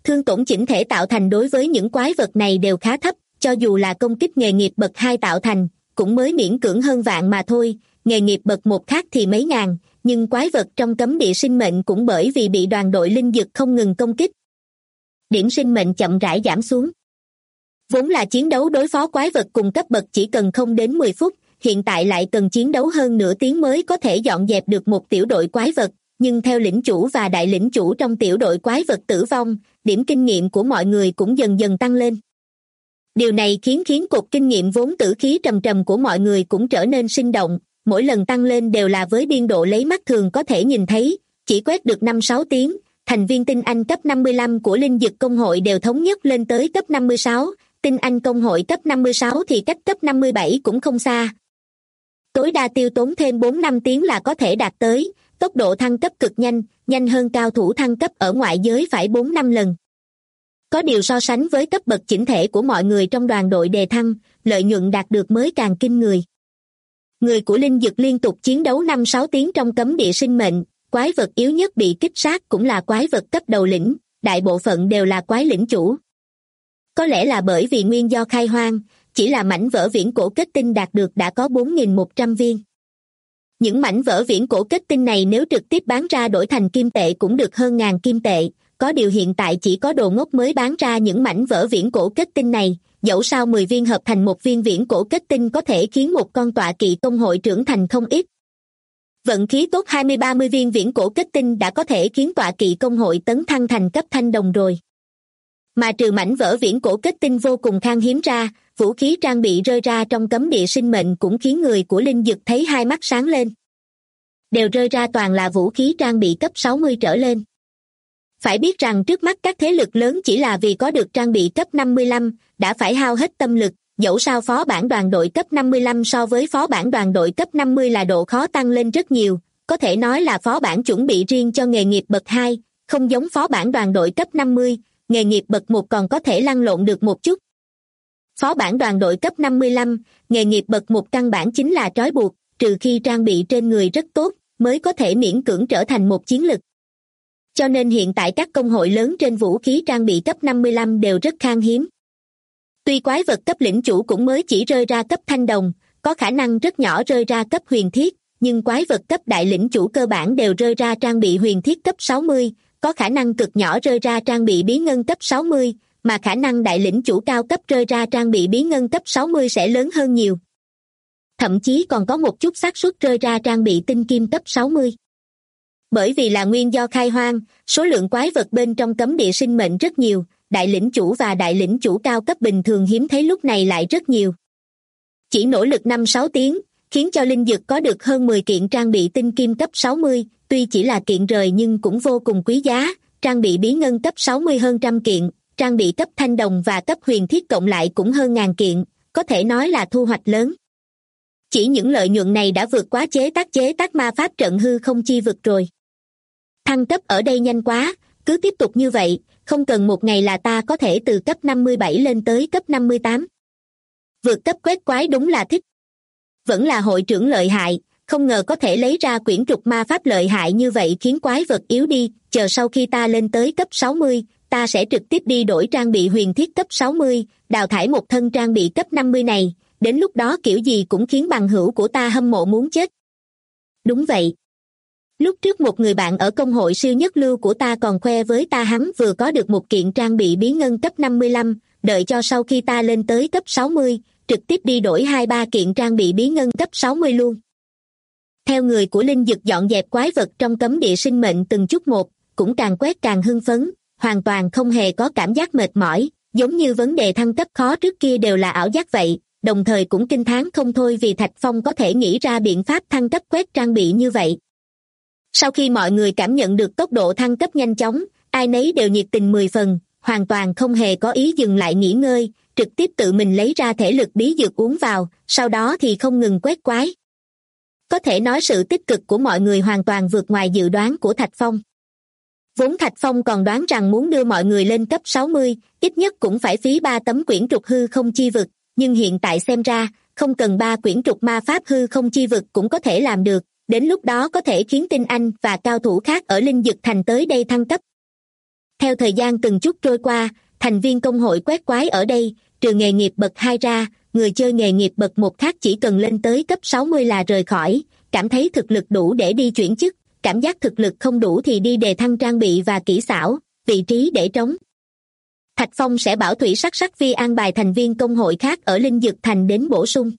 Speaker 2: Thương tổn chỉnh thể tạo thành đối với những quái vật này đều khá thấp, cho dù là công kích nghề nghiệp bậc 2 tạo thành, cũng mới miễn cưỡng hơn vạn mà thôi, nghề nghiệp bậc 1 khác thì mấy ngàn, nhưng quái vật trong cấm địa sinh mệnh cũng bởi vì bị đoàn đội linh dực không ngừng công kích. Điểm sinh mệnh chậm rãi giảm xuống. Vốn là chiến đấu đối phó quái vật cùng cấp bậc chỉ cần không đến 10 phút, hiện tại lại cần chiến đấu hơn nửa tiếng mới có thể dọn dẹp được một tiểu đội quái vật, nhưng theo lĩnh chủ và đại lĩnh chủ trong tiểu đội quái vật tử vong, điểm kinh nghiệm của mọi người cũng dần dần tăng lên. Điều này khiến cột kinh nghiệm vốn tử khí trầm trầm của mọi người cũng trở nên sinh động, mỗi lần tăng lên đều là với biên độ lấy mắt thường có thể nhìn thấy, chỉ quét được 5-6 tiếng, thành viên tinh anh cấp 55 của linh dực công hội đều thống nhất lên tới cấp 56, tinh anh công hội cấp 56 thì cách cấp 57 cũng không xa. Tối đa tiêu tốn thêm 4-5 tiếng là có thể đạt tới, tốc độ thăng cấp cực nhanh, nhanh hơn cao thủ thăng cấp ở ngoại giới phải 4-5 lần. Có điều so sánh với cấp bậc chỉnh thể của mọi người trong đoàn đội đề thăng, lợi nhuận đạt được mới càng kinh người. Người của linh dực liên tục chiến đấu 5-6 tiếng trong cấm địa sinh mệnh, quái vật yếu nhất bị kích sát cũng là quái vật cấp đầu lĩnh, đại bộ phận đều là quái lĩnh chủ. Có lẽ là bởi vì nguyên do khai hoang, chỉ là mảnh vỡ viễn cổ kết tinh đạt được đã có 4.100 viên. Những mảnh vỡ viễn cổ kết tinh này nếu trực tiếp bán ra đổi thành kim tệ cũng được hơn ngàn kim tệ, có điều hiện tại chỉ có đồ ngốc mới bán ra những mảnh vỡ viễn cổ kết tinh này, dẫu sao 10 viên hợp thành một viên viễn cổ kết tinh có thể khiến một con tọa kỵ công hội trưởng thành không ít. Vận khí tốt 20-30 viên viễn cổ kết tinh đã có thể khiến tọa kỵ công hội tấn thăng thành cấp thanh đồng rồi. Mà trừ mảnh vỡ viễn cổ kết tinh vô cùng khan hiếm ra, vũ khí trang bị rơi ra trong cấm địa sinh mệnh cũng khiến người của linh dực thấy hai mắt sáng lên. Đều rơi ra toàn là vũ khí trang bị cấp 60 trở lên. Phải biết rằng trước mắt các thế lực lớn chỉ là vì có được trang bị cấp 55, đã phải hao hết tâm lực, dẫu sao phó bản đoàn đội cấp 55 so với phó bản đoàn đội cấp 50 là độ khó tăng lên rất nhiều, có thể nói là phó bản chuẩn bị riêng cho nghề nghiệp bậc 2, không giống phó bản đoàn đội cấp 50, nghề nghiệp bậc 1 còn có thể lăn lộn được một chút. Phó bản đoàn đội cấp 55, nghề nghiệp bậc 1 căn bản chính là trói buộc, trừ khi trang bị trên người rất tốt, mới có thể miễn cưỡng trở thành một chiến lực. Cho nên hiện tại các công hội lớn trên vũ khí trang bị cấp 55 đều rất khan hiếm. Tuy quái vật cấp lĩnh chủ cũng mới chỉ rơi ra cấp thanh đồng, có khả năng rất nhỏ rơi ra cấp huyền thiết, nhưng quái vật cấp đại lĩnh chủ cơ bản đều rơi ra trang bị huyền thiết cấp 60, có khả năng cực nhỏ rơi ra trang bị bí ngân cấp 60, mà khả năng đại lĩnh chủ cao cấp rơi ra trang bị bí ngân cấp 60 sẽ lớn hơn nhiều. Thậm chí còn có một chút xác suất rơi ra trang bị tinh kim cấp 60. Bởi vì là nguyên do khai hoang, số lượng quái vật bên trong cấm địa sinh mệnh rất nhiều, đại lĩnh chủ và đại lĩnh chủ cao cấp bình thường hiếm thấy lúc này lại rất nhiều. Chỉ nỗ lực 5-6 tiếng, khiến cho linh dực có được hơn 10 kiện trang bị tinh kim cấp 60, tuy chỉ là kiện rời nhưng cũng vô cùng quý giá, trang bị bí ngân cấp 60 hơn trăm kiện, trang bị cấp thanh đồng và cấp huyền thiết cộng lại cũng hơn ngàn kiện, có thể nói là thu hoạch lớn. Chỉ những lợi nhuận này đã vượt quá chế tác ma pháp trận hư không chi vực rồi. Thăng cấp ở đây nhanh quá, cứ tiếp tục như vậy, không cần một ngày là ta có thể từ cấp 57 lên tới cấp 58. Vượt cấp quét quái đúng là thích. Vẫn là hội trưởng lợi hại, không ngờ có thể lấy ra quyển trục ma pháp lợi hại như vậy khiến quái vật yếu đi, chờ sau khi ta lên tới cấp 60, ta sẽ trực tiếp đi đổi trang bị huyền thiết cấp 60, đào thải một thân trang bị cấp 50 này, đến lúc đó kiểu gì cũng khiến bằng hữu của ta hâm mộ muốn chết. Đúng vậy. Lúc trước một người bạn ở công hội siêu nhất lưu của ta còn khoe với ta hắn vừa có được một kiện trang bị bí ngân cấp 55, đợi cho sau khi ta lên tới cấp 60, trực tiếp đi đổi 2-3 kiện trang bị bí ngân cấp 60 luôn. Theo người của linh dực dọn dẹp quái vật trong cấm địa sinh mệnh từng chút một, cũng càng quét càng hưng phấn, hoàn toàn không hề có cảm giác mệt mỏi, giống như vấn đề thăng cấp khó trước kia đều là ảo giác vậy, đồng thời cũng kinh thán không thôi vì Thạch Phong có thể nghĩ ra biện pháp thăng cấp quét trang bị như vậy. Sau khi mọi người cảm nhận được tốc độ thăng cấp nhanh chóng, ai nấy đều nhiệt tình 10 phần, hoàn toàn không hề có ý dừng lại nghỉ ngơi, trực tiếp tự mình lấy ra thể lực bí dược uống vào, sau đó thì không ngừng quét quái. Có thể nói sự tích cực của mọi người hoàn toàn vượt ngoài dự đoán của Thạch Phong. Vốn Thạch Phong còn đoán rằng muốn đưa mọi người lên cấp 60, ít nhất cũng phải phí 3 tấm quyển trục hư không chi vực, nhưng hiện tại xem ra, không cần 3 quyển trục ma pháp hư không chi vực cũng có thể làm được, đến lúc đó có thể khiến tinh anh và cao thủ khác ở linh dực thành tới đây thăng cấp. Theo thời gian từng chút trôi qua, thành viên công hội quét quái ở đây, trừ nghề nghiệp bậc 2 ra, người chơi nghề nghiệp bậc 1 khác chỉ cần lên tới cấp 60 là rời khỏi, cảm thấy thực lực đủ để đi chuyển chức, cảm giác thực lực không đủ thì đi đề thăng trang bị và kỹ xảo, vị trí để trống. Thạch Phong sẽ bảo Thủy Sắc Sắc Vi an bài thành viên công hội khác ở Linh Dực Thành đến bổ sung.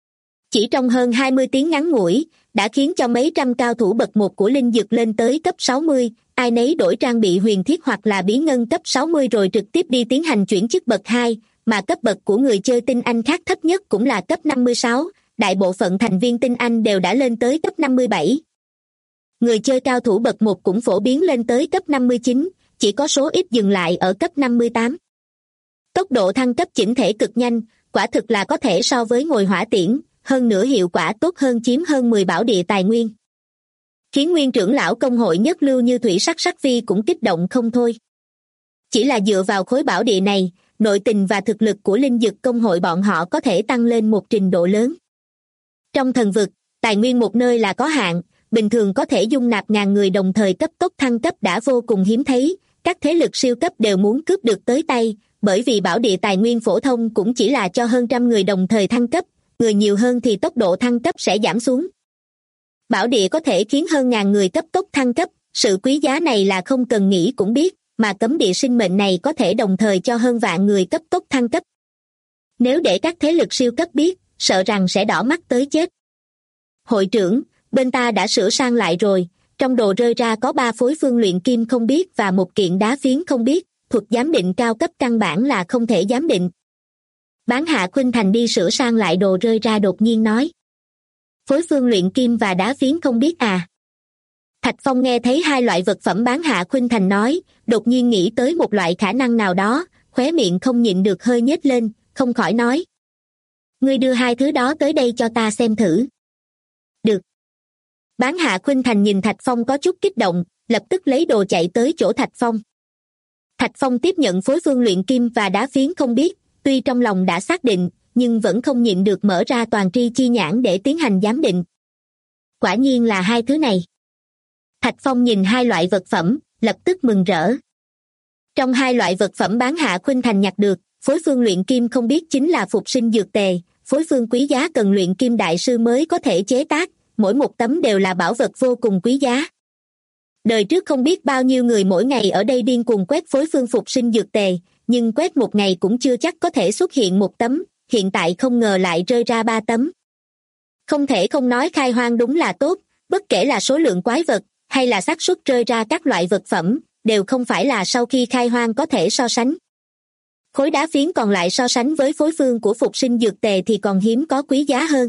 Speaker 2: Chỉ trong hơn 20 tiếng ngắn ngủi, đã khiến cho mấy trăm cao thủ bậc 1 của Linh Dực lên tới cấp 60, ai nấy đổi trang bị huyền thiết hoặc là bí ngân cấp 60 rồi trực tiếp đi tiến hành chuyển chức bậc 2, mà cấp bậc của người chơi tinh anh khác thấp nhất cũng là cấp 56, đại bộ phận thành viên tinh anh đều đã lên tới cấp 57. Người chơi cao thủ bậc 1 cũng phổ biến lên tới cấp 59, chỉ có số ít dừng lại ở cấp 58. Tốc độ thăng cấp chỉnh thể cực nhanh, quả thực là có thể so với ngồi hỏa tiễn, hơn nữa hiệu quả tốt hơn chiếm hơn 10 bảo địa tài nguyên. Khiến nguyên trưởng lão công hội nhất lưu như Thủy Sắc Sắc Vi cũng kích động không thôi. Chỉ là dựa vào khối bảo địa này, nội tình và thực lực của Linh Dực công hội bọn họ có thể tăng lên một trình độ lớn. Trong thần vực, tài nguyên một nơi là có hạn, bình thường có thể dung nạp ngàn người đồng thời cấp tốc thăng cấp đã vô cùng hiếm thấy, các thế lực siêu cấp đều muốn cướp được tới tay, bởi vì bảo địa tài nguyên phổ thông cũng chỉ là cho hơn trăm người đồng thời thăng cấp, người nhiều hơn thì tốc độ thăng cấp sẽ giảm xuống. Bảo địa có thể khiến hơn ngàn người cấp tốc thăng cấp, sự quý giá này là không cần nghĩ cũng biết, mà cấm địa sinh mệnh này có thể đồng thời cho hơn vạn người cấp tốc thăng cấp. Nếu để các thế lực siêu cấp biết, sợ rằng sẽ đỏ mắt tới chết. Hội trưởng, bên ta đã sửa sang lại rồi, trong đồ rơi ra có 3 phối phương luyện kim không biết và 1 kiện đá phiến không biết, thuật giám định cao cấp căn bản là không thể giám định. Bán Hạ Khuynh Thành đi sửa sang lại đồ rơi ra đột nhiên nói. Phối phương luyện kim và đá phiến không biết à? Thạch Phong nghe thấy 2 loại vật phẩm Bán Hạ Khuynh Thành nói, đột nhiên nghĩ tới một loại khả năng nào đó, khóe miệng không nhịn được hơi nhếch lên, không khỏi nói. Ngươi đưa 2 thứ đó tới đây cho ta xem thử. Được. Bán Hạ Khuynh Thành nhìn Thạch Phong có chút kích động, lập tức lấy đồ chạy tới chỗ Thạch Phong. Thạch Phong tiếp nhận phối phương luyện kim và đá phiến không biết, tuy trong lòng đã xác định, nhưng vẫn không nhịn được mở ra toàn tri chi nhãn để tiến hành giám định. Quả nhiên là 2 thứ này. Thạch Phong nhìn 2 loại vật phẩm, lập tức mừng rỡ. Trong 2 loại vật phẩm Bán Hạ Khuynh Thành nhặt được, phối phương luyện kim không biết chính là phục sinh dược tề, phối phương quý giá cần luyện kim đại sư mới có thể chế tác, mỗi một tấm đều là bảo vật vô cùng quý giá. Đời trước không biết bao nhiêu người mỗi ngày ở đây điên cuồng quét phối phương phục sinh dược tề, nhưng quét một ngày cũng chưa chắc có thể xuất hiện 1 tấm, hiện tại không ngờ lại rơi ra 3 tấm. Không thể không nói khai hoang đúng là tốt, bất kể là số lượng quái vật, hay là xác suất rơi ra các loại vật phẩm, đều không phải là sau khi khai hoang có thể so sánh. Khối đá phiến còn lại so sánh với phối phương của phục sinh dược tề thì còn hiếm có quý giá hơn.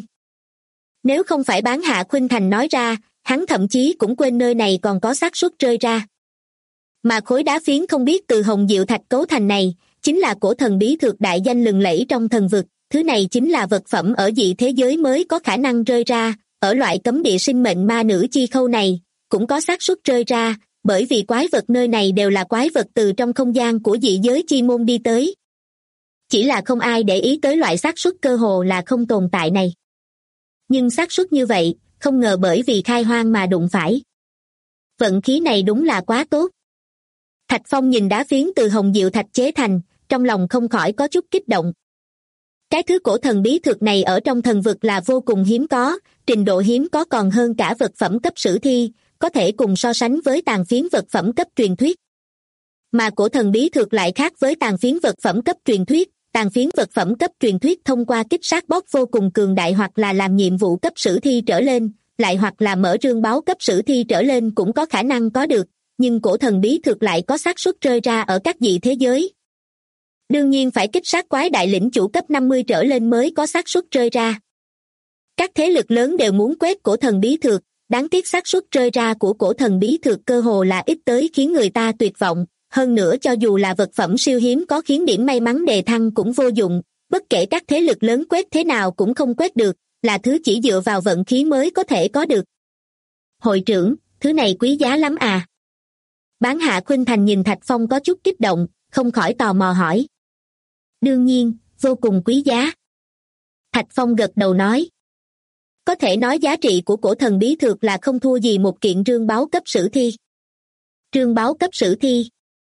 Speaker 2: Nếu không phải Bán Hạ Khuynh Thành nói ra, hắn thậm chí cũng quên nơi này còn có xác suất rơi ra. Mà khối đá phiến không biết từ hồng diệu thạch cấu thành này, chính là cổ thần bí thược đại danh lừng lẫy trong thần vực, thứ này chính là vật phẩm ở dị thế giới mới có khả năng rơi ra, ở loại cấm địa sinh mệnh ma nữ chi khâu này, cũng có xác suất rơi ra, bởi vì quái vật nơi này đều là quái vật từ trong không gian của dị giới chi môn đi tới. Chỉ là không ai để ý tới loại xác suất cơ hồ là không tồn tại này. Nhưng xác suất như vậy, không ngờ bởi vì khai hoang mà đụng phải. Vận khí này đúng là quá tốt. Thạch Phong nhìn đá phiến từ hồng diệu thạch chế thành, trong lòng không khỏi có chút kích động. Cái thứ cổ thần bí thực này ở trong thần vực là vô cùng hiếm có, trình độ hiếm có còn hơn cả vật phẩm cấp sử thi, có thể cùng so sánh với tàn phiến vật phẩm cấp truyền thuyết. Mà cổ thần bí thực lại khác với tàn phiến vật phẩm cấp truyền thuyết, tàn phiến vật phẩm cấp truyền thuyết thông qua kích sát boss vô cùng cường đại hoặc là làm nhiệm vụ cấp sử thi trở lên, lại hoặc là mở rương báo cấp sử thi trở lên cũng có khả năng có được, nhưng cổ thần bí thực lại có xác suất rơi ra ở các dị thế giới. Đương nhiên phải kích sát quái đại lĩnh chủ cấp 50 trở lên mới có xác suất rơi ra. Các thế lực lớn đều muốn quét cổ thần bí thực, đáng tiếc xác suất rơi ra của cổ thần bí thực cơ hồ là ít tới khiến người ta tuyệt vọng, hơn nữa cho dù là vật phẩm siêu hiếm có khiến điểm may mắn đề thăng cũng vô dụng, bất kể các thế lực lớn quét thế nào cũng không quét được, là thứ chỉ dựa vào vận khí mới có thể có được. Hội trưởng, thứ này quý giá lắm à? Bán Hạ Khuynh Thành nhìn Thạch Phong có chút kích động, không khỏi tò mò hỏi. Đương nhiên, vô cùng quý giá. Thạch Phong gật đầu nói. Có thể nói giá trị của cổ thần bí thực là không thua gì một kiện rương báo cấp sử thi. Rương báo cấp sử thi.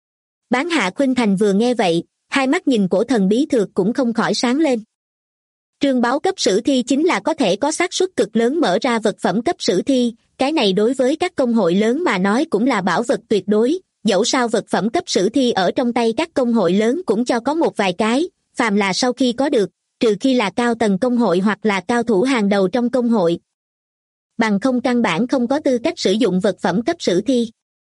Speaker 2: Bán Hạ Khuynh Thành vừa nghe vậy, hai mắt nhìn cổ thần bí thược cũng không khỏi sáng lên. Trương báu cấp sử thi chính là có thể có xác suất cực lớn mở ra vật phẩm cấp sử thi, cái này đối với các công hội lớn mà nói cũng là bảo vật tuyệt đối, dẫu sao vật phẩm cấp sử thi ở trong tay các công hội lớn cũng cho có một vài cái, phàm là sau khi có được, trừ khi là cao tầng công hội hoặc là cao thủ hàng đầu trong công hội. Bằng không căn bản không có tư cách sử dụng vật phẩm cấp sử thi.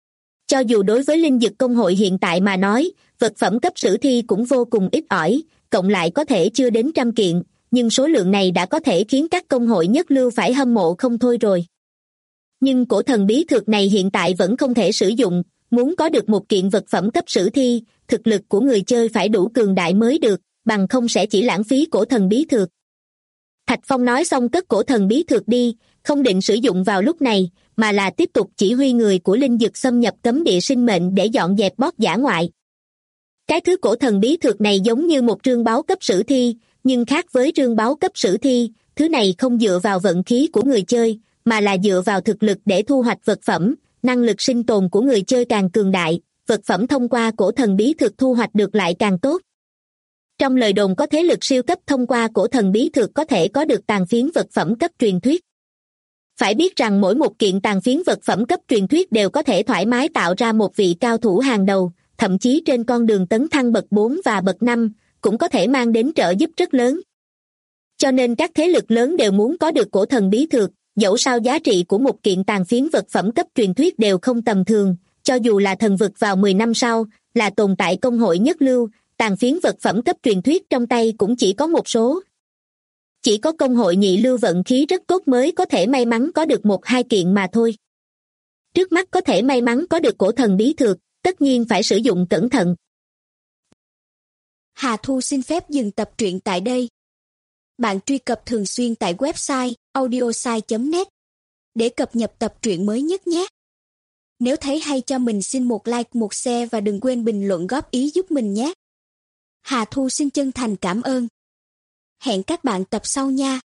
Speaker 2: Cho dù đối với linh dực công hội hiện tại mà nói, vật phẩm cấp sử thi cũng vô cùng ít ỏi, cộng lại có thể chưa đến 100 kiện, nhưng số lượng này đã có thể khiến các công hội nhất lưu phải hâm mộ không thôi rồi. Nhưng cổ thần bí thược này hiện tại vẫn không thể sử dụng, muốn có được một kiện vật phẩm cấp sử thi, thực lực của người chơi phải đủ cường đại mới được, bằng không sẽ chỉ lãng phí cổ thần bí thược. Thạch Phong nói xong cất cổ thần bí thược đi, không định sử dụng vào lúc này, mà là tiếp tục chỉ huy người của linh dực xâm nhập cấm địa sinh mệnh để dọn dẹp boss dã ngoại. Cái thứ cổ thần bí thược này giống như một trương báu cấp sử thi, nhưng khác với trương báu cấp sử thi, thứ này không dựa vào vận khí của người chơi, mà là dựa vào thực lực để thu hoạch vật phẩm, năng lực sinh tồn của người chơi càng cường đại, vật phẩm thông qua cổ thần bí thược thu hoạch được lại càng tốt. Trong lời đồn có thế lực siêu cấp thông qua cổ thần bí thược có thể có được tàn phiến vật phẩm cấp truyền thuyết. Phải biết rằng mỗi một kiện tàn phiến vật phẩm cấp truyền thuyết đều có thể thoải mái tạo ra một vị cao thủ hàng đầu, thậm chí trên con đường tấn thăng bậc 4 và bậc 5, cũng có thể mang đến trợ giúp rất lớn. Cho nên các thế lực lớn đều muốn có được cổ thần bí thược, dẫu sao giá trị của một kiện tàn phiến vật phẩm cấp truyền thuyết đều không tầm thường, cho dù là thần vực vào 10 năm sau, là tồn tại công hội nhất lưu, tàn phiến vật phẩm cấp truyền thuyết trong tay cũng chỉ có một số. Chỉ có công hội nhị lưu vận khí rất tốt mới có thể may mắn có được 1-2 kiện mà thôi. Trước mắt có thể may mắn có được cổ thần bí thược, tất nhiên phải sử dụng cẩn thận.
Speaker 3: Hà Thu xin phép dừng tập truyện tại đây. Bạn truy cập thường xuyên tại website audiosai.net để cập nhật tập truyện mới nhất nhé. Nếu thấy hay cho mình xin một like, một share và đừng quên bình luận góp ý giúp mình nhé. Hà Thu xin chân thành cảm ơn. Hẹn các bạn tập sau nha.